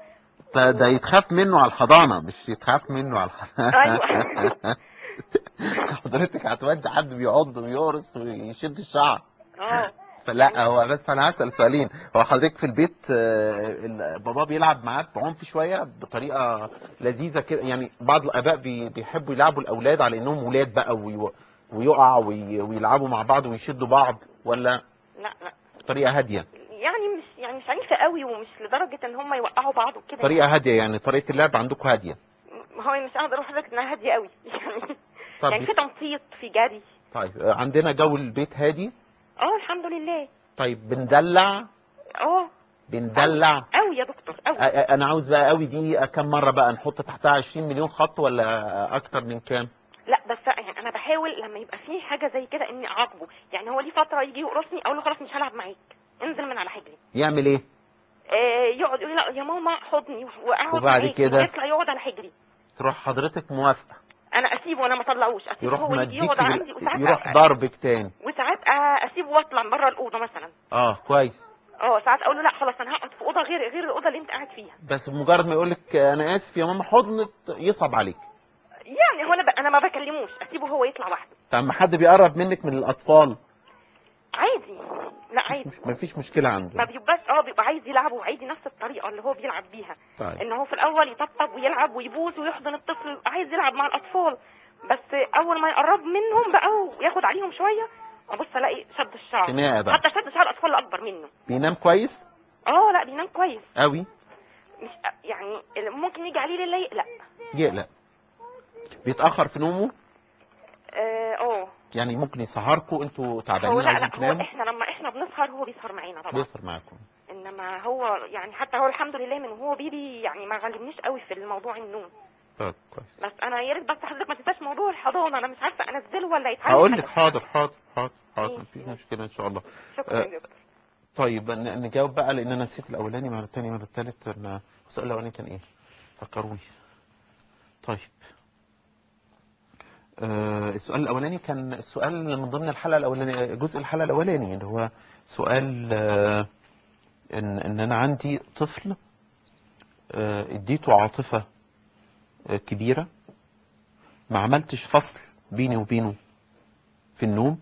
ده يتخاف منه على الحضانة مش يتخاف منه على الحضانة. ايوه. حضرتك هتودي حد بيعض ويقرص ويشد الشعر. اه فلا يعني هو بس انا هسأل سؤالين. هو حضرتك في البيت بابا بيلعب معاك بعنف شوية بطريقة لذيذة كده؟ يعني بعض الآباء بيحبوا يلعبوا الأولاد على إنهم ولاد بقى ويقع ويلعبوا مع بعض ويشدوا بعض، ولا لا لا، طريقة هادية؟ يعني مش عنيفه قوي ومش لدرجه ان هم يوقعوا بعض وكده طريقة يعني. هادية يعني طريقة اللعب عندكم هادية؟ ما هو مش قادر اقول لحضرتك انها هاديه قوي يعني. طب يعني في تنطيط، في جري. طيب عندنا جو البيت هادي. اه الحمد لله. طيب بندلع. اه قوي بندلع. قوي يا دكتور قوي. انا عاوز بقى قوي دي كم مرة بقى نحط تحتها 20 مليون خط ولا اكتر من كام؟ لا بس يعني انا بحاول لما يبقى فيه حاجه زي كده اني اعاقبه. يعني هو ليه فتره يجي يقرصني اقول له خلاص مش هلعب معاك، انزل من على حجري. يعمل ايه؟ يقعد يقول لي لا يا ماما حضني واقعد وبعد معاكي، كده ويطلع يقعد على حجري. تروح حضرتك موافقة؟ انا اسيبه وانا ما اطلعوش، اسيبه يروح هو يجي يقعد مديكي عندي وساعات يروح ضربك تاني؟ وساعات اسيبه واطلع بره الاوضه مثلا. كويس. ساعات اقول له لا خلاص انا هقعد في اوضه غير الاوضه اللي انت قاعد فيها. بس بمجرد ما يقولك انا اسف يا ماما حضن يصعب عليك. يعني هو انا ما بكلموش، اسيبه هو يطلع وحده. طب ما حد بيقرب منك من الاطفال؟ عادي. لا عادي. مفيش مشكلة عنده؟ ما بيبقاش بيبقى عايز يلعب وعايز نفس الطريقه اللي هو بيلعب بيها. طيب. ان هو في الاول يطبطب ويلعب ويبوس ويحضن الطفل، عايز يلعب مع الاطفال. بس اول ما يقرب منهم بقى وياخد عليهم شويه ابص الاقي شد الشعر. خناقة بقى. حتى شد شعر الاطفال اللي اكبر منه. بينام كويس؟ لا بينام كويس قوي؟ مش يعني ممكن يجي عليه ليله يقلق. يقلق. بيتأخر في نومه؟ يعني ممكن يسهركوا انتوا تعبانين هو لا عايزين هو تناموا؟ لما احنا بنسهر هو بيسهر معانا طبعا. بيسهر معاكم. انما هو يعني حتى هو الحمد لله من هو بيبي يعني ما غلبنيش قوي في الموضوع النوم. طيب كويس. بس انا يا ريت بس حضرتك ما تنساش موضوع الحضانه، انا مش عارفه انزله ولا يتعلم هقول حاجه. لك حاضر مفيش ماشي. مشكلة ان شاء الله. شكرا يا دكتور. طيب نجاوب بقى لان انا نسيت الاولاني مع الثاني مع الثالث. السؤال الاولاني كان ايه؟ فكروني. طيب السؤال الاولاني كان السؤال من ضمن الحلقه الاولانيه، جزء الحلقه الاولاني اللي هو سؤال ان انا عندي طفل اديته عاطفه كبيره، ما عملتش فصل بيني وبينه في النوم،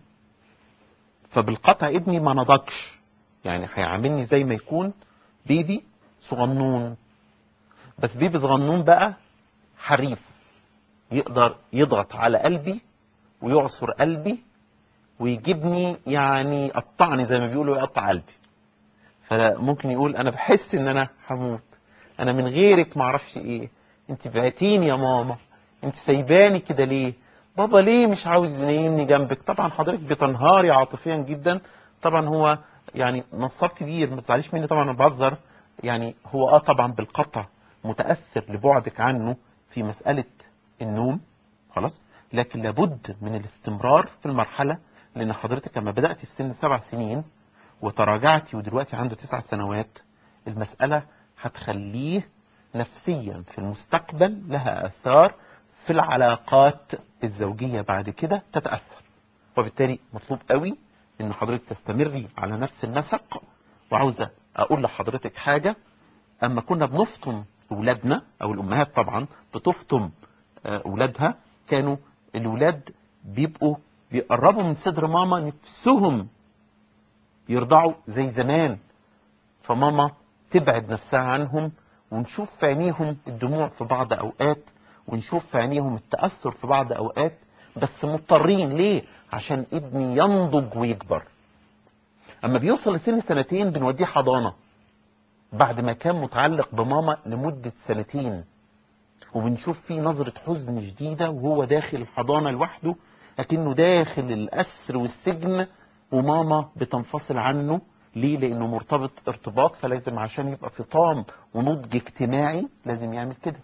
فبالقطع ابني ما نضجش، يعني هيعاملني زي ما يكون بيبي صغنون، بس بيبي صغنون بقى حريف، يقدر يضغط على قلبي ويعصر قلبي ويجيبني يعني يقطعني زي ما بيقولوا يقطع قلبي. فممكن يقول انا بحس ان انا هموت، انا من غيرك ما اعرفش ايه، انت بعتيني يا ماما، انت سايباني كده ليه، بابا ليه مش عاوز ينيمني جنبك. طبعا حضرتك بتنهاري عاطفيا جدا. طبعا هو يعني نصاب كبير، ما تزعليش مني طبعا انا بهزر. يعني هو طبعا بالقطع متاثر لبعدك عنه في مساله النوم خلاص، لكن لابد من الاستمرار في المرحله، لان حضرتك لما بدات في سن 7 سنين وتراجعتي ودلوقتي عنده 9 سنوات، المسألة هتخليه نفسيا في المستقبل لها آثار في العلاقات الزوجية بعد كده تتأثر، وبالتالي مطلوب قوي ان حضرتك تستمري على نفس النسق. وعاوزة اقول لحضرتك حاجة، اما كنا بنفطم اولادنا او الامهات طبعا بتفطم اولادها، كانوا الاولاد بيبقوا بيقربوا من صدر ماما نفسهم يرضعوا زي زمان، فماما تبعد نفسها عنهم، ونشوف في عينيهم الدموع في بعض اوقات، ونشوف في عينيهم التأثر في بعض اوقات، بس مضطرين ليه؟ عشان ابني ينضج ويكبر. اما بيوصل لسن 2 بنوديه حضانة بعد ما كان متعلق بماما لمدة 2 وبنشوف فيه نظرة حزن شديدة وهو داخل الحضانة لوحده، لكنه داخل الأسر والسجن وماما بتنفصل عنه. ليه؟ لأنه مرتبط ارتباط، فلازم عشان يبقى في طام ونضج اجتماعي لازم يعمل كده.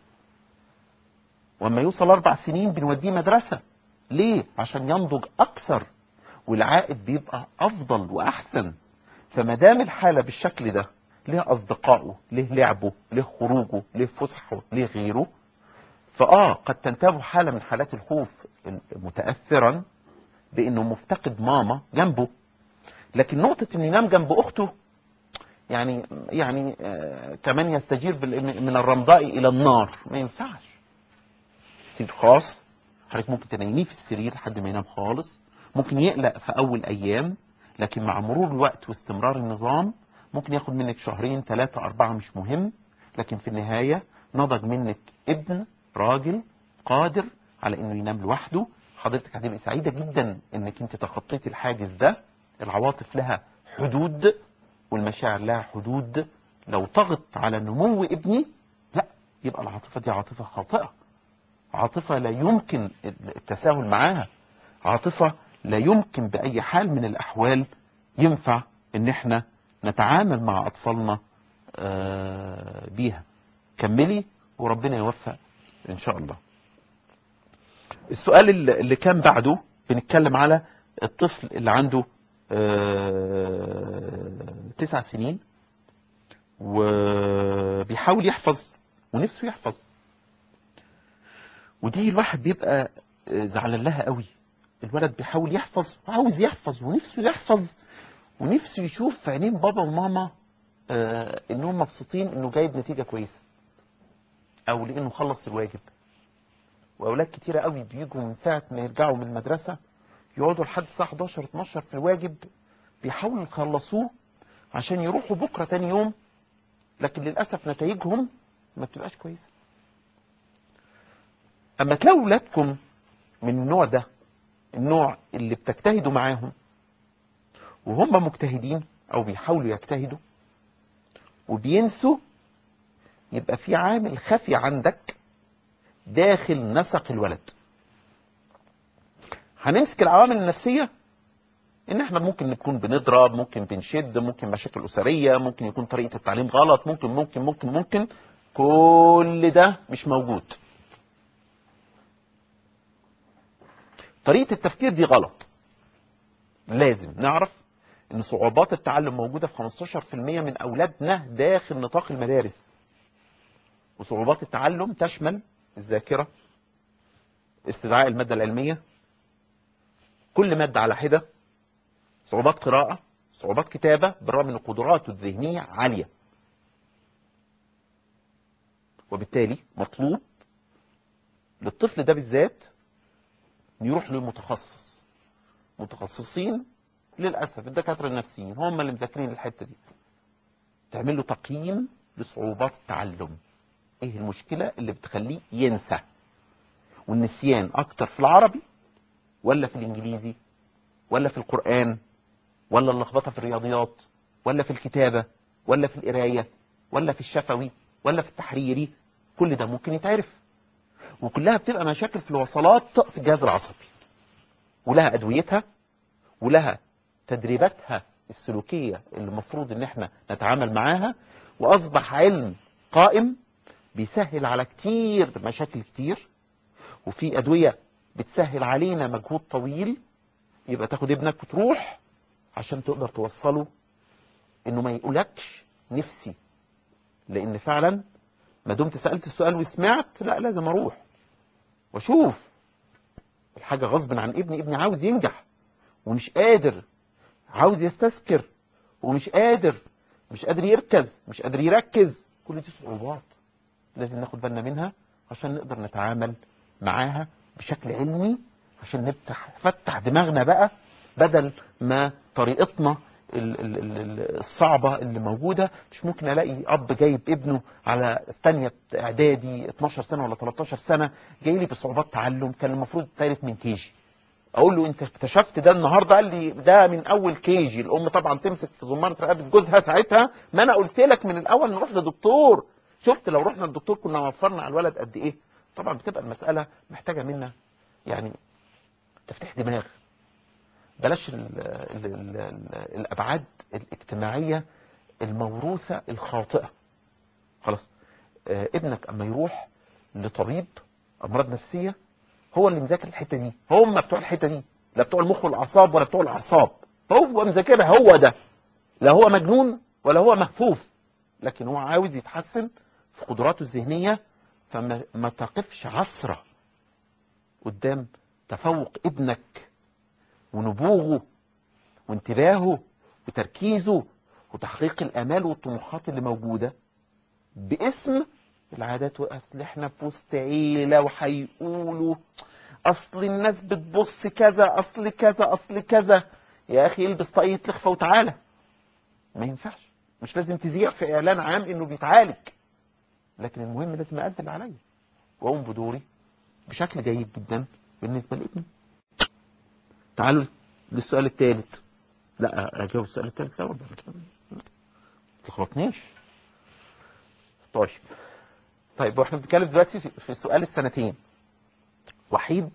وأما يوصل 4 سنين بنوديه مدرسة. ليه؟ عشان ينضج أكثر والعائد بيبقى أفضل وأحسن. فما دام الحالة بالشكل ده، ليه أصدقائه، ليه لعبه، ليه خروجه، ليه فسحه، ليه غيره، قد تنتابه حالة من حالات الخوف متأثرا بأنه مفتقد ماما جنبه. لكن نقطة أن ينام جنب أخته يعني كمان يستجير من الرمضاء الى النار. ما ينفعش. سرير خاص، حضرتك ممكن تنيميه في السرير لحد ما ينام خالص، ممكن يقلق في اول ايام، لكن مع مرور الوقت واستمرار النظام ممكن ياخد منك شهرين 3 4 مش مهم، لكن في النهاية نضج منك ابن راجل قادر على انه ينام لوحده. حضرتك هتبقي سعيدة جدا انك انت تخطيتي الحاجز ده. العواطف لها حدود والمشاعر لها حدود. لو طغت على نمو ابني، لا، يبقى العاطفة دي عاطفة خاطئة، عاطفة لا يمكن التساهل معاها، عاطفة لا يمكن بأي حال من الأحوال ينفع ان احنا نتعامل مع أطفالنا بيها. كملي وربنا يوفق ان شاء الله. السؤال اللي كان بعده بنتكلم على الطفل اللي عنده 9 سنين وبيحاول يحفظ ونفسه يحفظ، ودي الواحد بيبقى زعلان لها قوي. الولد بيحاول يحفظ وعاوز يحفظ ونفسه يحفظ ونفسه يشوف في عينين بابا وماما انهم مبسوطين انه جايب نتيجة كويسة او لانه خلص الواجب. واولاد كتيرة قوي بيجوا من ساعة ما يرجعوا من المدرسة يقعدوا لحد الساعة 11 12 في الواجب بيحاولوا يخلصوه عشان يروحوا بكرة تاني يوم، لكن للأسف نتائجهم ما بتبقاش كويسة. اما تلاقوا ولادكم من النوع ده، النوع اللي بتجتهدوا معاهم وهم مجتهدين او بيحاولوا يجتهدوا وبينسوا، يبقى في عامل خفي عندك داخل نسق الولد. هنمسك العوامل النفسية، ان احنا ممكن نكون بنضرب، ممكن بنشد، ممكن مشاكل اسرية، ممكن يكون طريقة التعليم غلط، ممكن كل ده مش موجود. طريقة التفكير دي غلط. لازم نعرف ان صعوبات التعلم موجودة في 15% من اولادنا داخل نطاق المدارس. وصعوبات التعلم تشمل الذاكرة، استدعاء المادة العلمية، كل مادة على حدة، صعوبات قراءة، صعوبات كتابة، بالرغم ان قدراته الذهنية عالية. وبالتالي مطلوب للطفل ده بالذات يروح للمتخصص. متخصصين للأسف الدكاترة النفسيين هم اللي مذاكرين الحتة دي. تعمل له تقييم لصعوبات التعلم. ايه المشكلة اللي بتخليه ينسى؟ والنسيان اكتر في العربي ولا في الانجليزي ولا في القرآن ولا اللخبطة في الرياضيات ولا في الكتابة ولا في القراية ولا في الشفوي ولا في التحريري؟ كل ده ممكن يتعرف، وكلها بتبقى مشاكل في الوصلات في الجهاز العصبي، ولها أدويتها ولها تدريباتها السلوكية اللي المفروض ان احنا نتعامل معاها. واصبح علم قائم بيسهل على كتير مشاكل كتير، وفي أدوية بتسهل علينا مجهود طويل. يبقى تاخد ابنك وتروح عشان تقدر توصله انه ما يقولكش نفسي، لان فعلا ما دمت سألت السؤال وسمعت، لا لازم اروح واشوف الحاجة غصب عن ابني عاوز ينجح ومش قادر، عاوز يستذكر ومش قادر، مش قادر يركز، مش قادر يركز. كل دي صعوبات لازم ناخد بالنا منها عشان نقدر نتعامل معاها بشكل علمي، عشان نفتح دماغنا بقى، بدل ما طريقتنا الصعبة اللي موجودة. مش ممكن الاقي اب جايب ابنه على ثانية اعدادي 12 سنة ولا 13 سنة جاي لي بصعوبات تعلم، كان المفروض ثالث من كيجي. اقول له انت اكتشفت ده النهارده؟ قال لي ده من اول كيجي. الام طبعا تمسك في زمارة رقبة جوزها ساعتها، ما انا قلت لك من الاول نروح لدكتور. شفت لو رحنا للدكتور كنا وفرنا على الولد قد ايه. طبعا بتبقى المسألة محتاجة منا يعني تفتح دماغ، بلاش الابعاد الاجتماعية الموروثة الخاطئة. خلاص ابنك اما يروح لطبيب امراض نفسية هو اللي مذاكر الحتة دي، هم بتوع الحتة دي، لا بتوع المخ والاعصاب ولا بتوع الاعصاب، هو مذاكرها هو ده. لا هو مجنون ولا هو مهفوف، لكن هو عاوز يتحسن في قدراته الذهنية. فما تقفش عصرة قدام تفوق ابنك ونبوغه وانتباهه وتركيزه وتحقيق الامال والطموحات اللي موجوده باسم العادات، واصل احنا في وسط عيله وهيقولوا اصل الناس بتبص كذا، اصل كذا، اصل كذا. يا اخي البس طاقية لخفه وتعالى. ما ينفعش، مش لازم تذيع في اعلان عام انه بيتعالج، لكن المهم لازم اقدم اللي عليا واقوم بدوري بشكل جيد جدا بالنسبه لابني. تعالوا للسؤال الثالث. لا اجاوب السؤال الثالث الاول ما تلخبطنيش. طيب واحنا بنتكلم دلوقتي في سؤال السنتين. وحيد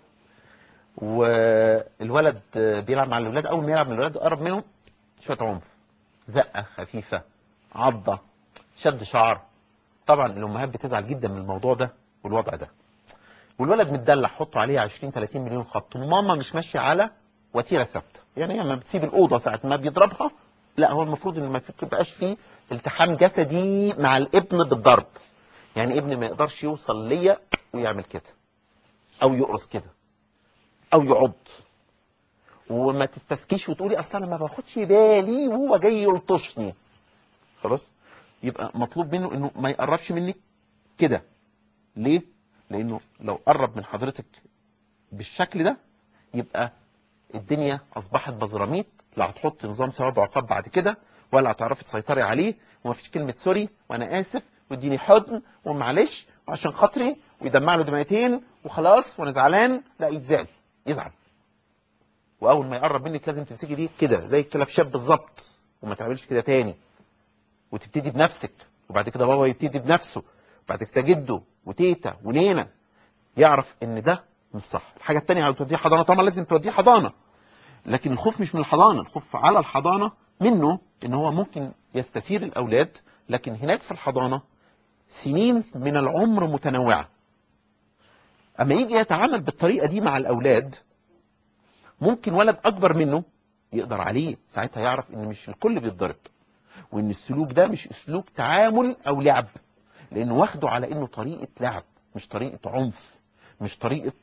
والولد بيلعب مع الاولاد، اول ما يلعب مع الاولاد قرب منهم شويه عنف، زقه خفيفه، عضه، شد شعر. طبعا الامهات بتزعل جدا من الموضوع ده والوضع ده، والولد متدلع، حطوا عليه 20 30 مليون خط، وماما مش ماشيه على وتيره ثابته. يعني هي ما بتسيب الاوضه ساعه ما بيضربها، لا هو المفروض ان ما يبقاش فيه التحام جسدي مع الابن بالضرب. يعني ابني ما يقدرش يوصل ليا ويعمل كده، او يقرص كده، او يعض. وما تستسكيش وتقولي اصلا انا ما باخدش بالي وهو جاي يلطشني. خلاص، يبقى مطلوب منه انه ما يقربش منك كده. ليه؟ لانه لو قرب من حضرتك بالشكل ده يبقى الدنيا اصبحت بزراميط، لا هتحط نظام ثواب وعقاب بعد كده، ولا هتعرفي تسيطري عليه، ومفيش كلمه سوري وانا اسف واديني حضن ومعلش وعشان خاطري، ويدمع له دمعتين وخلاص وانا زعلان. لا، يزعل. واول ما يقرب منك لازم تمسكي دي كده زي الكلبشات بالظبط، وما تعملش كده تاني، وتبتدي بنفسك، وبعد كده بابا يبتدي بنفسه، وبعد كده جده وتيتا ونينا، يعرف ان ده مش صح. الحاجه الثانيه على توديه حضانه، طبعا لازم توديه حضانه، لكن الخوف مش من الحضانه، الخوف على الحضانه منه ان هو ممكن يستثير الاولاد. لكن هناك في الحضانه سنين من العمر متنوعه، اما يجي يتعامل بالطريقه دي مع الاولاد ممكن ولد اكبر منه يقدر عليه، ساعتها يعرف ان مش الكل بيتضرب، وان السلوك ده مش اسلوب تعامل او لعب، لانه واخده على انه طريقه لعب، مش طريقه عنف، مش طريقه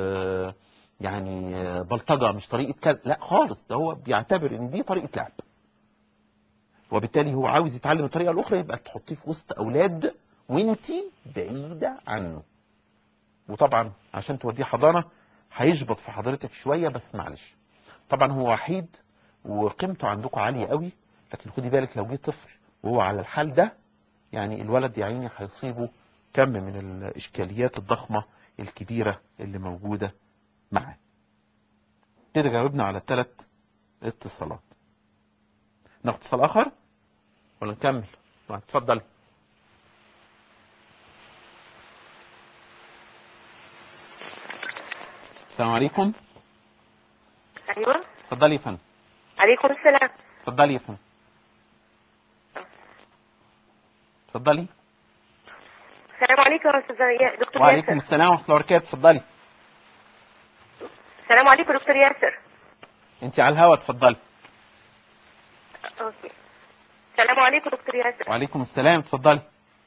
بلطجه، مش طريقه كذا، لا خالص، ده هو بيعتبر ان دي طريقه لعب. وبالتالي هو عاوز يتعلم الطريقه الاخرى، يبقى تحطيه في وسط اولاد وانتي بعيده عنه. وطبعا عشان توديه حضانه هيشبط في حضرتك شويه، بس معلش. طبعا هو وحيد وقيمته عندكم عاليه قوي، لكن خدي بالك لو جه طفل وهو على الحال ده، يعني الولد يا عيني هيصيبه كم من الاشكاليات الضخمه الكبيره اللي موجوده معاه. كده جاوبنا على 3 اتصالات. ناخد اتصال اخر ولا نكمل؟ اتفضل. السلام عليكم. ايوه. اتفضلي يا فندم. عليكم السلام. اتفضلي يا فندم. اتفضلي. السلام عليكم يا استاذ دكتور وعليكم ياسر. السلام ورحمه الله وبركاته. اتفضلي. السلام عليكم دكتور ياسر. انت على الهوا، اتفضلي. اوكي. السلام عليكم دكتور ياسر. وعليكم السلام، اتفضلي.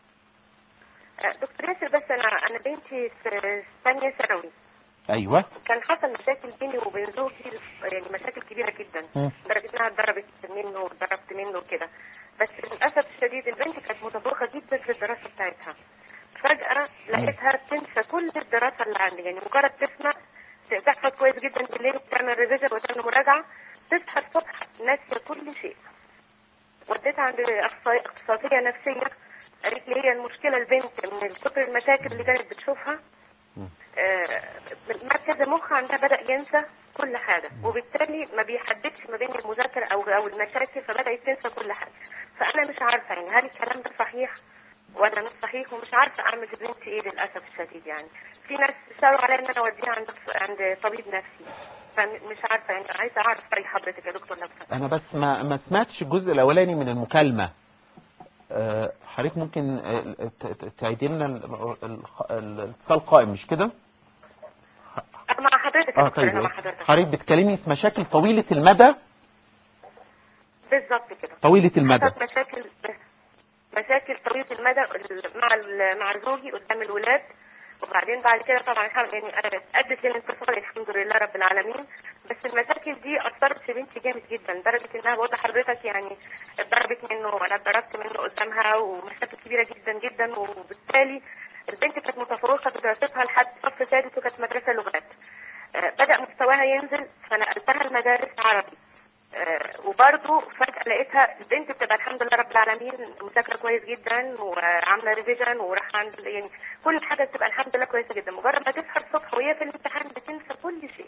دكتور ياسر، بس انا بنتي في ثانيه ثانوي. ايوه. كان حصل مشاكل بيني وبين زوجي، يعني مشاكل كبيره جدا، لدرجه انها اتضربت منه واتضربت منه كده. بس للاسف الشديد البنت كانت متفوقه جدا في الدراسه بتاعتها. فجاه لقيتها تنسى كل الدراسه اللي عندي، يعني مجرد تسمع، تحفظ كويس جدا بالليل، تعمل ريفيجن وتعمل مراجعه، تصحى الصبح ناسيه كل شيء. وديتها عند اخصائيه نفسيه، قالت لي هي المشكله البنت من كتر المشاكل اللي كانت بتشوفها، مركز المخ عندها بدأ ينسى كل حاجة، وبالتالي ما بيحددش ما بين المذاكرة أو المشاكل، فبدأت تنسى كل حاجة. فأنا مش عارفة يعني هل الكلام ده صحيح ولا مش صحيح، ومش عارفة أعمل في بنتي إيه للأسف الشديد. يعني في ناس شاوروا عليا إن أنا أوديها عند طبيب نفسي، فمش عارفة، يعني عايزة أعرف رأي حضرتك يا دكتور لو سمحت. انا بس ما سمعتش الجزء الاولاني من المكالمه. حضرتك ممكن تعيدي لنا الاتصال قائم مش كده؟ أنا مع حضرتك يا دكتور، طيب. أنا مع حضرتك. حضرتك بتتكلمي في مشاكل طويله المدى. بالظبط كده. طويله المدى. حصلت مشاكل طويلة المدى مع زوجي قدام الولاد، وبعدين بعد كده طبعا يعني أدت للانفصال الحمد لله رب العالمين. بس المشاكل دي اثرت في بنتي جامد جدا لدرجه انها بقول لحضرتك يعني اتضربت منه وانا اتضربت منه قدامها، ومشاكل كبيره جدا جدا. وبالتالي البنت كانت متفوقه في دراستها لحد صف سادس وكانت مدرسه لغات. بدأ مستواها ينزل فنقلتها المدارس عربي. وبرضه فجأة لقيتها البنت بتبقى الحمد لله رب العالمين مذاكرة كويس جدا وعاملة ريفيجن وراح عند يعني كل حاجة بتبقى الحمد لله كويسة جدا. مجرد ما تصحى الصبح وهي في الامتحان بتنسى كل شيء.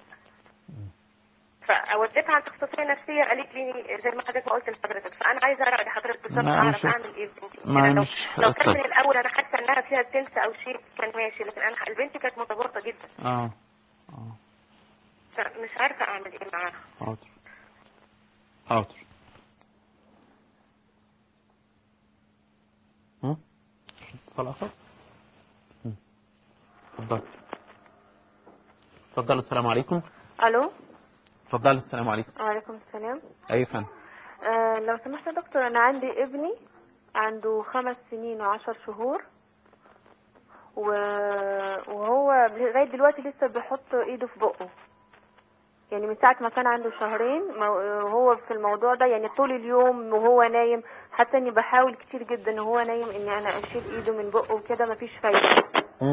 فوديتها عند اخصائية نفسية قالت لي زي ما حضرتك ما قلت لحضرتك. فأنا عايزة أرى حضرتك بالظبط أعرف أعمل إيه بنتي. يعني لو كان من الأول أنا حاسة إنها فيها تنسى أو شيء كان ماشي، لكن أنا البنت كانت متورطة جدا. مش عارفة أعمل إيه معاها. حاضر. اتصال آخر؟ اتفضل. السلام عليكم. الو. اتفضل. السلام عليكم. وعليكم السلام. اي فندم. لو سمحت يا دكتور، انا عندي ابني عنده 5 سنين و10 شهور، وهو لغايه دلوقتي لسه بيحط ايده في بقه. يعني من ساعه ما كان عنده شهرين وهو في الموضوع ده، يعني طول اليوم وهو نايم. حتى اني بحاول كتير جدا وهو نايم اني انا اشيل ايده من بقه وكده مفيش فايده.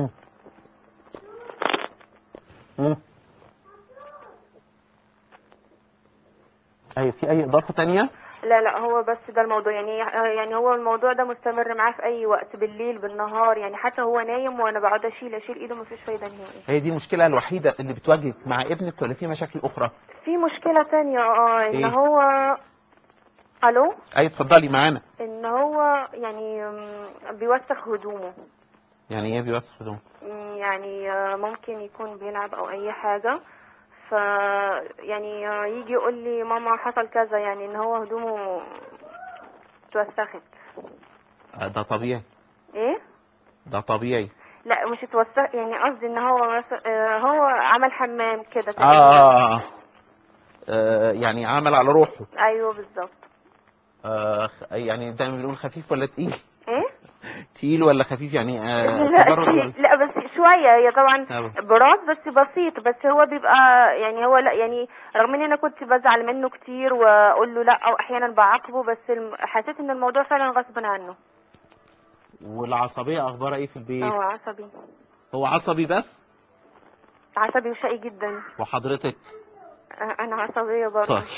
اي في اي اضافه تانية؟ لا هو بس ده الموضوع. يعني هو الموضوع ده مستمر معاه في اي وقت، بالليل بالنهار. يعني حتى هو نايم وانا بقعد اشيل ايده مفيش فايده نهائي. هي دي المشكله الوحيده اللي بتواجهك مع ابنك ولا في مشاكل اخرى؟ في مشكله تانية ان إيه؟ هو الو. اي اتفضلي معانا. ان هو يعني بيوسخ هدومه. يعني ايه بيوسخ هدومه؟ يعني ممكن يكون بيلعب او اي حاجه، ف يعني يجي يقول لي ماما حصل كذا، يعني ان هو هدومه اتوسخت. ده طبيعي. ايه؟ ده طبيعي. لا مش اتوسخ، يعني قصدي ان هو هو عمل حمام كده تقريبا. يعني عمل على روحه. ايوه بالظبط. يعني دايما بنقول خفيف ولا تقيل؟ ايه؟ تقيل ولا خفيف يعني؟ لا تبرد ولا؟ لا بس شويه. هي طبعا براد بس بسيط. بس هو بيبقى يعني هو لا يعني رغم ان انا كنت بزعل منه كتير واقول له لا او احيانا بعاقبه، بس حسيت ان الموضوع فعلا غصب عنه. والعصبيه اخبارها ايه في البيت؟ هو عصبي. هو عصبي بس؟ عصبي وشقي جدا. وحضرتك؟ انا عصبيه برضه. طيب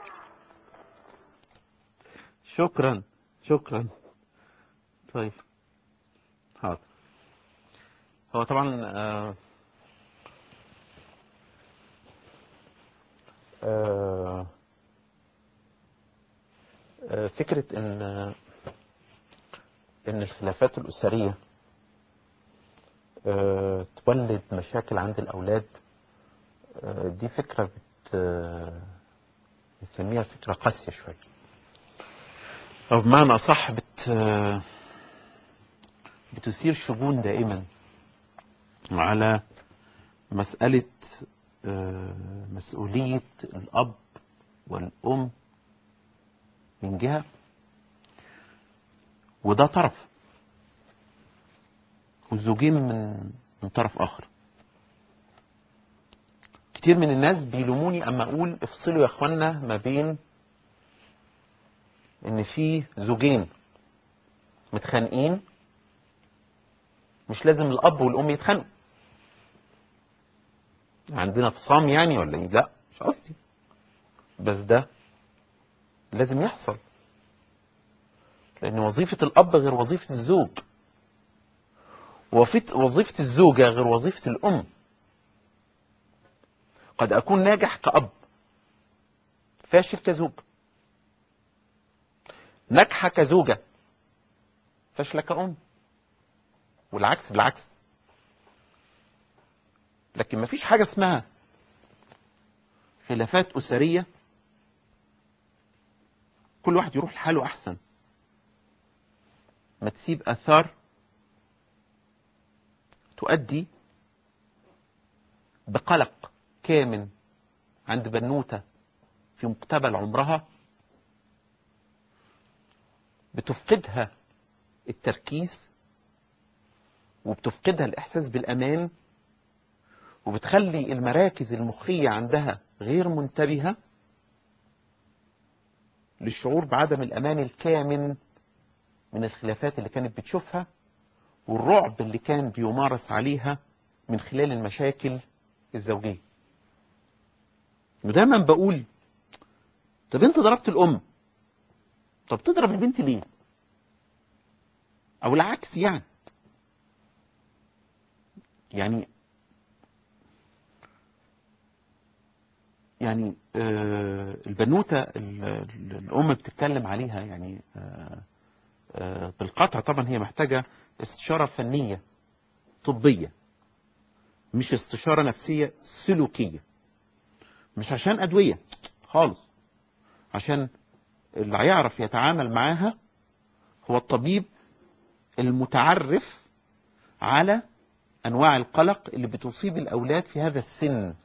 شكرا. طيب حاضر. هو طبعا فكرة ان الخلافات الأسرية تولد مشاكل عند الأولاد، دي فكرة بنسميها فكرة قاسية شوية، أو بمعنى أصح بتثير شجون دائما على مسألة مسؤولية الأب والأم من جهة، وده طرف، والزوجين من طرف آخر. كتير من الناس بيلوموني أما أقول افصلوا يا أخوانا ما بين إن في زوجين متخانقين، مش لازم الأب والأم يتخانقوا. عندنا فصام يعني ولا إيه؟ لا مش قصدي، بس ده لازم يحصل، لأن وظيفة الأب غير وظيفة الزوج، وظيفة الزوجة غير وظيفة الأم. قد أكون ناجح كأب، فاشل كزوج، ناجحة كزوجة، فاشلة كأم، والعكس بالعكس. لكن مفيش حاجة اسمها خلافات أسرية كل واحد يروح لحاله أحسن، ما تسيب أثار تؤدي بقلق كامن عند بنوتة في مقتبل عمرها، بتفقدها التركيز وبتفقدها الإحساس بالأمان، وبتخلي المراكز المخية عندها غير منتبهة للشعور بعدم الأمان الكامن من الخلافات اللي كانت بتشوفها والرعب اللي كان بيمارس عليها من خلال المشاكل الزوجية. ودايما بقول طب انت ضربت الأم، طب تضرب البنت ليه؟ أو العكس يعني البنوتة الأم بتتكلم عليها يعني بالقطع طبعا هي محتاجة استشارة فنية طبية، مش استشارة نفسية سلوكية، مش عشان أدوية خالص، عشان اللي هيعرف يتعامل معاها هو الطبيب المتعرف على أنواع القلق اللي بتصيب الأولاد في هذا السن.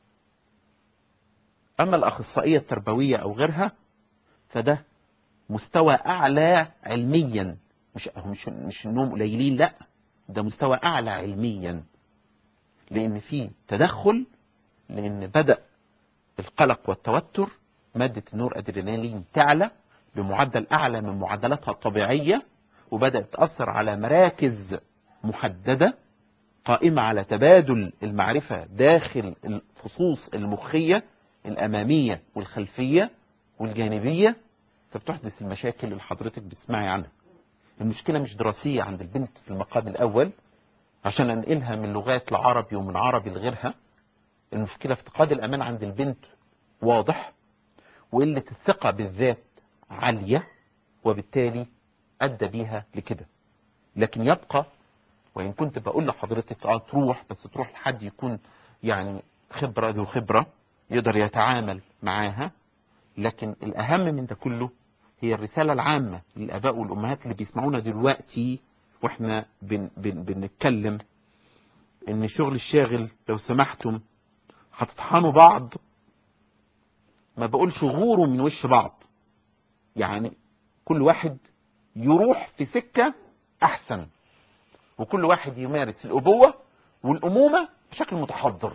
أما الأخصائية التربوية أو غيرها فده مستوى أعلى علميا، مش إنهم قليلين، لا ده مستوى أعلى علميا، لأن في تدخل، لأن بدأ القلق والتوتر مادة النور أدرينالين تعلى بمعدل أعلى من معدلاتها الطبيعية، وبدأت تأثر على مراكز محددة قائمة على تبادل المعرفة داخل الفصوص المخية الأمامية والخلفية والجانبية، فبتحدث المشاكل اللي حضرتك بتسمعي عنها. المشكلة مش دراسية عند البنت في المقام الأول عشان أنقلها من لغات لعربي ومن عربي لغيرها. المشكلة افتقاد الأمان عند البنت واضح، وقلة الثقة بالذات عالية، وبالتالي أدى بيها لكده. لكن يبقى، وإن كنت بقول لحضرتك تروح، بس تروح لحد يكون يعني ذو خبرة يقدر يتعامل معاها. لكن الأهم من ده كله هي الرسالة العامة للآباء والأمهات اللي بيسمعونا دلوقتي وإحنا بنتكلم، إن الشغل الشاغل لو سمحتم هتطحنوا بعض. ما بقولش غوروا من وش بعض، يعني كل واحد يروح في سكة أحسن، وكل واحد يمارس الأبوة والأمومة بشكل متحضر.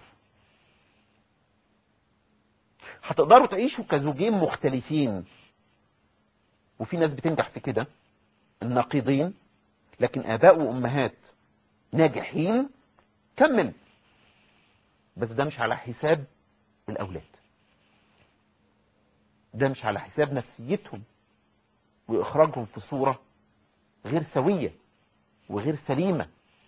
هتقدروا تعيشوا كزوجين مختلفين، وفي ناس بتنجح في كده، الناقضين، لكن آباء وأمهات ناجحين. كمل، بس ده مش على حساب الأولاد، ده مش على حساب نفسيتهم وإخراجهم في صورة غير سوية وغير سليمة.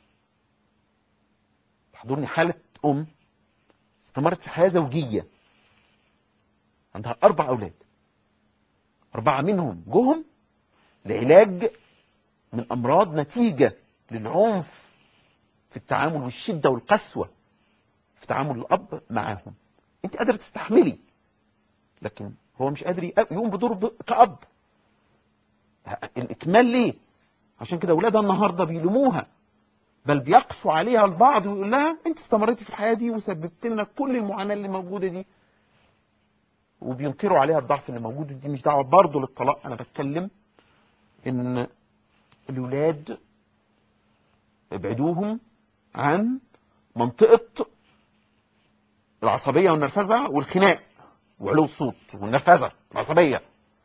تحضرني حالة أم استمرت في حياة زوجية عندها 4 أولاد، 4 منهم جوهم لعلاج من أمراض نتيجة للعنف في التعامل والشدة والقسوة في تعامل الأب معاهم. أنت قادرة تستحملي، لكن هو مش قادر يقوم بدور كأب. الإكمال ليه؟ عشان كده أولادها النهاردة بيلوموها، بل بيقسوا عليها البعض ويقول لها أنت استمريتي في الحياة دي وسببت لنا كل المعاناة اللي موجودة دي، وبينكروا عليها الضعف اللي موجود. دي مش دعوة برضه للطلاق، أنا بتكلم إن الولاد ابعدوهم عن منطقة العصبية والنرفزة والخناق وعلو الصوت والنرفزة العصبية.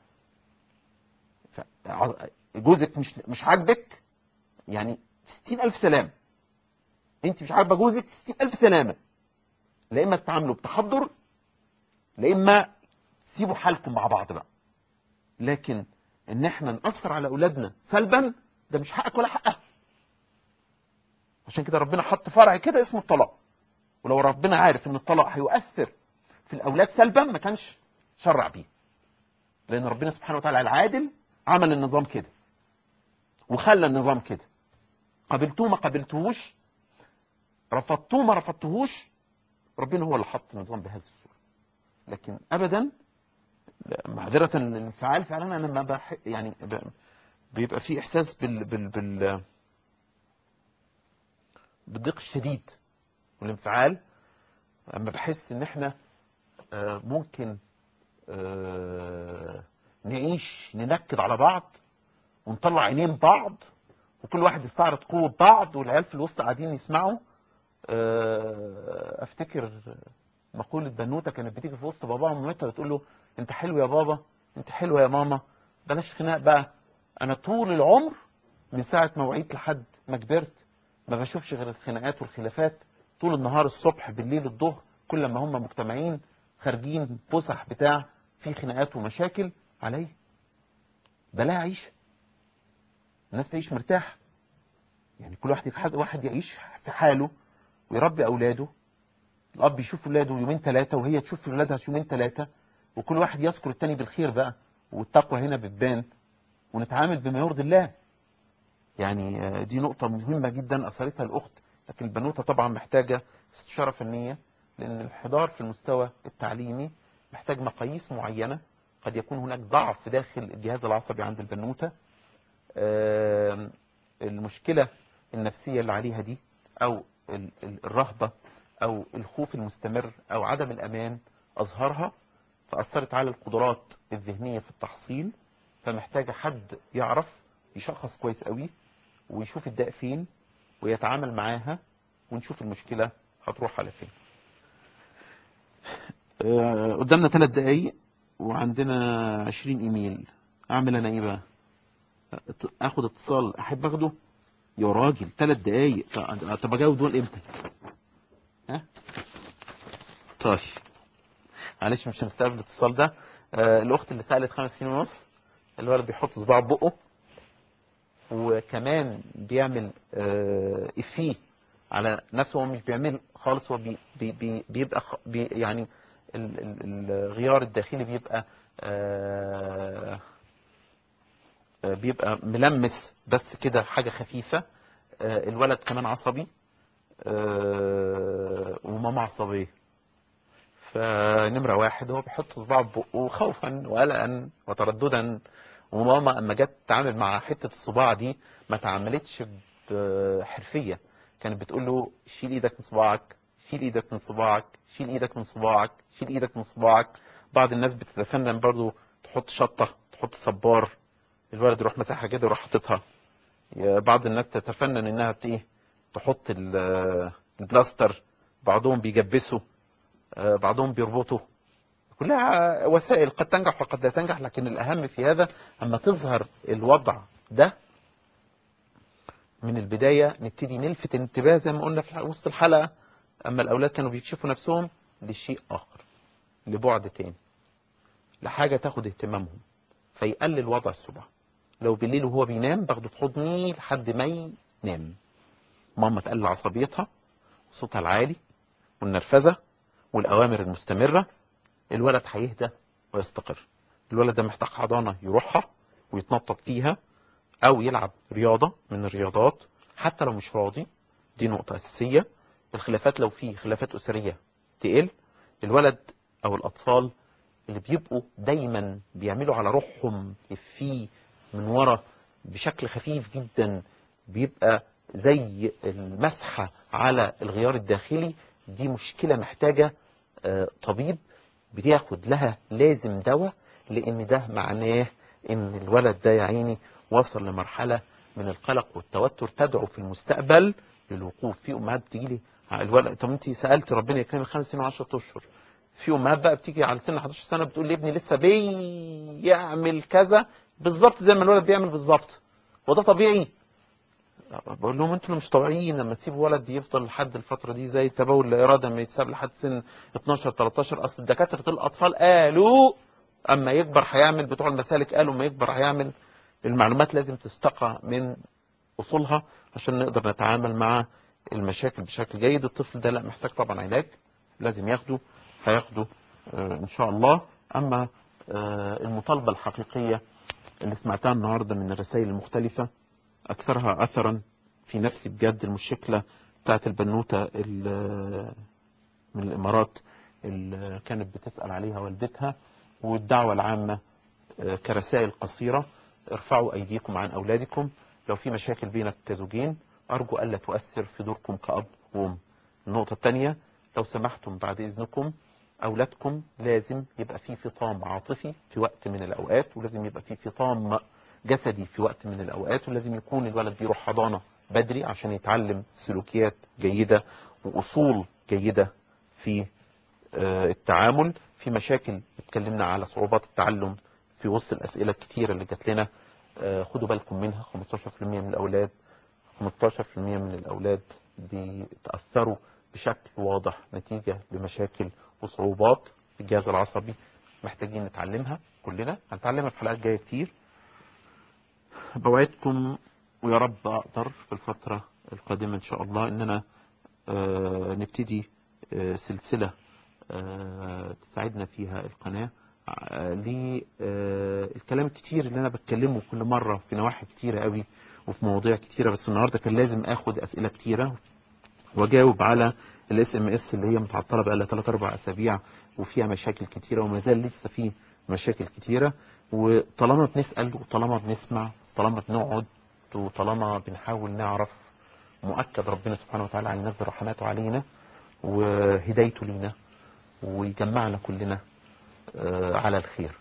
جوزك مش عاجبك، يعني 60,000 سلام. انت مش عاجبه جوزك، 60,000 سلامة. لا إما تتعاملوا بتحضر، لا إما تسيبوا حالكم مع بعض بقى. لكن ان احنا نأثر على أولادنا سلبا، ده مش حقك ولا حقها. عشان كده ربنا حط فرع كده اسمه الطلاق. ولو ربنا عارف ان الطلاق هيؤثر في الأولاد سلبا ما كانش شرع بيه، لأن ربنا سبحانه وتعالى العادل عمل النظام كده وخلى النظام كده. قبلتوه ما قبلتوهوش، رفضتوه ما رفضتوهوش، ربنا هو اللي حط النظام بهذه الصورة. لكن أبدا معذرة الانفعال فعلا أنا ما يعني بيبقى في إحساس بالضيق الشديد والانفعال أما بحس إن إحنا ممكن نعيش ننكد على بعض ونطلع عينين بعض، وكل واحد يستعرض قوة بعض، والعيال في الوسط قاعدين يسمعوا. افتكر مقولة بنوتة كانت بتيجي في وسط باباها ومامتها بتقول له انت حلو يا بابا، انت حلوة يا ماما، بلاش خناق بقى. انا طول العمر من ساعة ما وعيت لحد ما كبرت ما بشوفش غير الخناقات والخلافات طول النهار، الصبح بالليل الظهر، كل ما هم مجتمعين خارجين فسح بتاع في خناقات ومشاكل علي. بلا عيش، الناس تعيش مرتاح، يعني كل واحد يعيش في حاله ويربي اولاده. الاب يشوف اولاده يومين ثلاثه وهي تشوف اولادها يومين ثلاثه، وكل واحد يذكر التاني بالخير بقى، والتقوى هنا بتبان، ونتعامل بما يرضي الله. يعني دي نقطة مهمة جدا أثرتها الأخت. لكن البنوتة طبعا محتاجة استشارة فنية، لأن الانحدار في المستوى التعليمي محتاج مقاييس معينة. قد يكون هناك ضعف داخل الجهاز العصبي عند البنوتة. المشكلة النفسية اللي عليها دي، أو الرهبة أو الخوف المستمر أو عدم الأمان أظهرها، فأثرت على القدرات الذهنية في التحصيل. فمحتاجة حد يعرف يشخص كويس قوي ويشوف الداء فين ويتعامل معاها، ونشوف المشكلة هتروح على فين. قدامنا 3 دقايق وعندنا 20 ايميل. اعمل انا ايه بقى؟ اخد اتصال احب اخده؟ يا راجل 3 دقايق. طب اجاوب دول امتى؟ ها طيب معلش مش هنستقبل الاتصال ده. الاخت اللي سألت 5 سنين ونص، الولد بيحط صباعه بقه وكمان بيعمل افيه على نفسه. هو مش بيعمل خالص، هو بيبقى يعني الغيار الداخلي بيبقى ملمس بس كده حاجة خفيفة. الولد كمان عصبي، وماما عصبية. فنمرة 1 هو بيحط صباعه ببقه خوفا وقلقا وترددا، وماما اما جت تتعامل مع حتة الصباع دي ما تعاملتش بحرفية. كانت بتقول له شيل ايدك من صباعك، شيل ايدك من صباعك، شيل ايدك من صباعك، شيل ايدك من صباعك. بعض الناس بتتفنن برضو تحط شطة، تحط صبار، الولد يروح مسحها كده ويروح حاططها. بعض الناس تتفنن انها ايه، تحط البلاستر. بعضهم بيجبسوا، بعضهم بيربطوا. كلها وسائل قد تنجح وقد لا تنجح، لكن الأهم في هذا أما تظهر الوضع ده من البداية نبتدي نلفت الانتباه زي ما قلنا في وسط الحلقة. أما الأولاد كانوا بيكشفوا نفسهم لشيء آخر، لبعد تاني، لحاجة تاخد اهتمامهم، فيقلل وضع الصبع. لو بالليل وهو بينام باخده في حضني لحد ما ينام. ماما تقلل عصبيتها وصوتها العالي والنرفزة والأوامر المستمرة، الولد هيهدى ويستقر. الولد ده محتاج حضانة يروحها ويتنطط فيها، او يلعب رياضة من الرياضات حتى لو مش راضي. دي نقطة اساسية. الخلافات لو في خلافات اسرية تقل. الولد او الاطفال اللي بيبقوا دايما بيعملوا على روحهم في من ورا بشكل خفيف جدا، بيبقى زي المسحة على الغيار الداخلي. دي مشكلة محتاجة طبيب بياخد لها لازم دواء، لان ده معناه ان الولد ده يا عيني وصل لمرحلة من القلق والتوتر تدعو في المستقبل للوقوف. في امهات بتيجي لي الولد، طب انت سالت ربنا يكرمك 5 سنين و10 اشهر. في امهات بقى بتيجي على سن 11 سنه بتقول لي ابني لسه بيعمل كذا بالظبط زي ما الولد بيعمل بالظبط، وده طبيعي. بقول لهم انتوا مش طبيعيين لما تسيبوا ولد يفضل لحد الفتره دي زي تبول لا اراده ما يتساب لحد سن 12 13. اصل دكاتره الاطفال قالوا اما يكبر هيعمل، بتوع المسالك قالوا اما يكبر هيعمل. المعلومات لازم تستقى من اصولها عشان نقدر نتعامل مع المشاكل بشكل جيد. الطفل ده لا محتاج طبعا علاج لازم ياخده، هياخده ان شاء الله. اما المطالبه الحقيقيه اللي سمعتها النهارده من الرسائل المختلفه اكثرها اثرا في نفسي بجد، المشكله بتاعت البنوته من الامارات اللي كانت بتسال عليها والدتها، والدعوه العامه كرسائل قصيره: ارفعوا ايديكم عن اولادكم. لو في مشاكل بينك كزوجين ارجو الا تؤثر في دوركم كاب وام. النقطه الثانيه: لو سمحتم بعد اذنكم اولادكم لازم يبقى في فطام عاطفي في وقت من الاوقات، ولازم يبقى في فطام جسدي في وقت من الاوقات، ولازم يكون الولد بيروح حضانه بدري عشان يتعلم سلوكيات جيده واصول جيده في التعامل. في مشاكل اتكلمنا على صعوبات التعلم في وسط الأسئلة الكتيرة اللي جات لنا، خدوا بالكم منها. 15% من الأولاد 15% من الأولاد بيتأثروا بشكل واضح نتيجة لمشاكل وصعوبات في الجهاز العصبي، محتاجين نتعلمها كلنا، هنتعلمها في حلقات جاية كتير. بوعدكم ويا رب أقدر في الفترة القادمة إن شاء الله إن أنا نبتدي سلسلة تساعدنا فيها القناة للكلام الكتير اللي أنا بتكلمه كل مرة في نواحي كتيرة قوي وفي مواضيع كتيرة، بس النهاردة كان لازم أخد أسئلة كتيرة وأجاوب على الSMS اللي هي متعطلة بقى لها 3-4 أسابيع وفيها مشاكل كتيرة، وما زال لسه فيه مشاكل كتيرة. وطالما بنسأل وطالما بنسمع وطالما بنقعد وطالما بنحاول نعرف، مؤكد ربنا سبحانه وتعالى هينزل رحماته علينا وهدايته لينا ويجمعنا كلنا على الخير.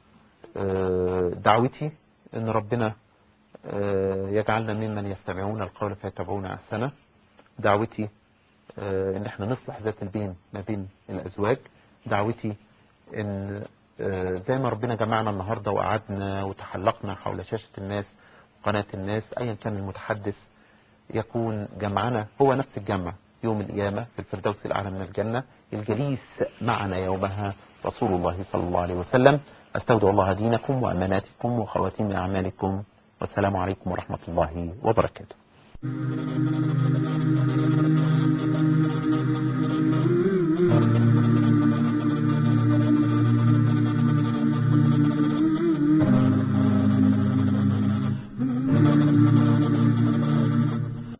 دعوتي ان ربنا يجعلنا ممن يستمعون القول فيتبعون احسنه. دعوتي ان احنا نصلح ذات البين ما بين الازواج. دعوتي ان زي ما ربنا جمعنا النهارده وقعدنا وتحلقنا حول شاشه الناس وقناه الناس، ايا كان المتحدث، يكون جمعنا هو نفس الجمع يوم القيامة في الفردوس الأعلى من الجنة، الجليس معنا يومها رسول الله صلى الله عليه وسلم. أستودع الله دينكم وأماناتكم وخواتيم أعمالكم، والسلام عليكم ورحمة الله وبركاته.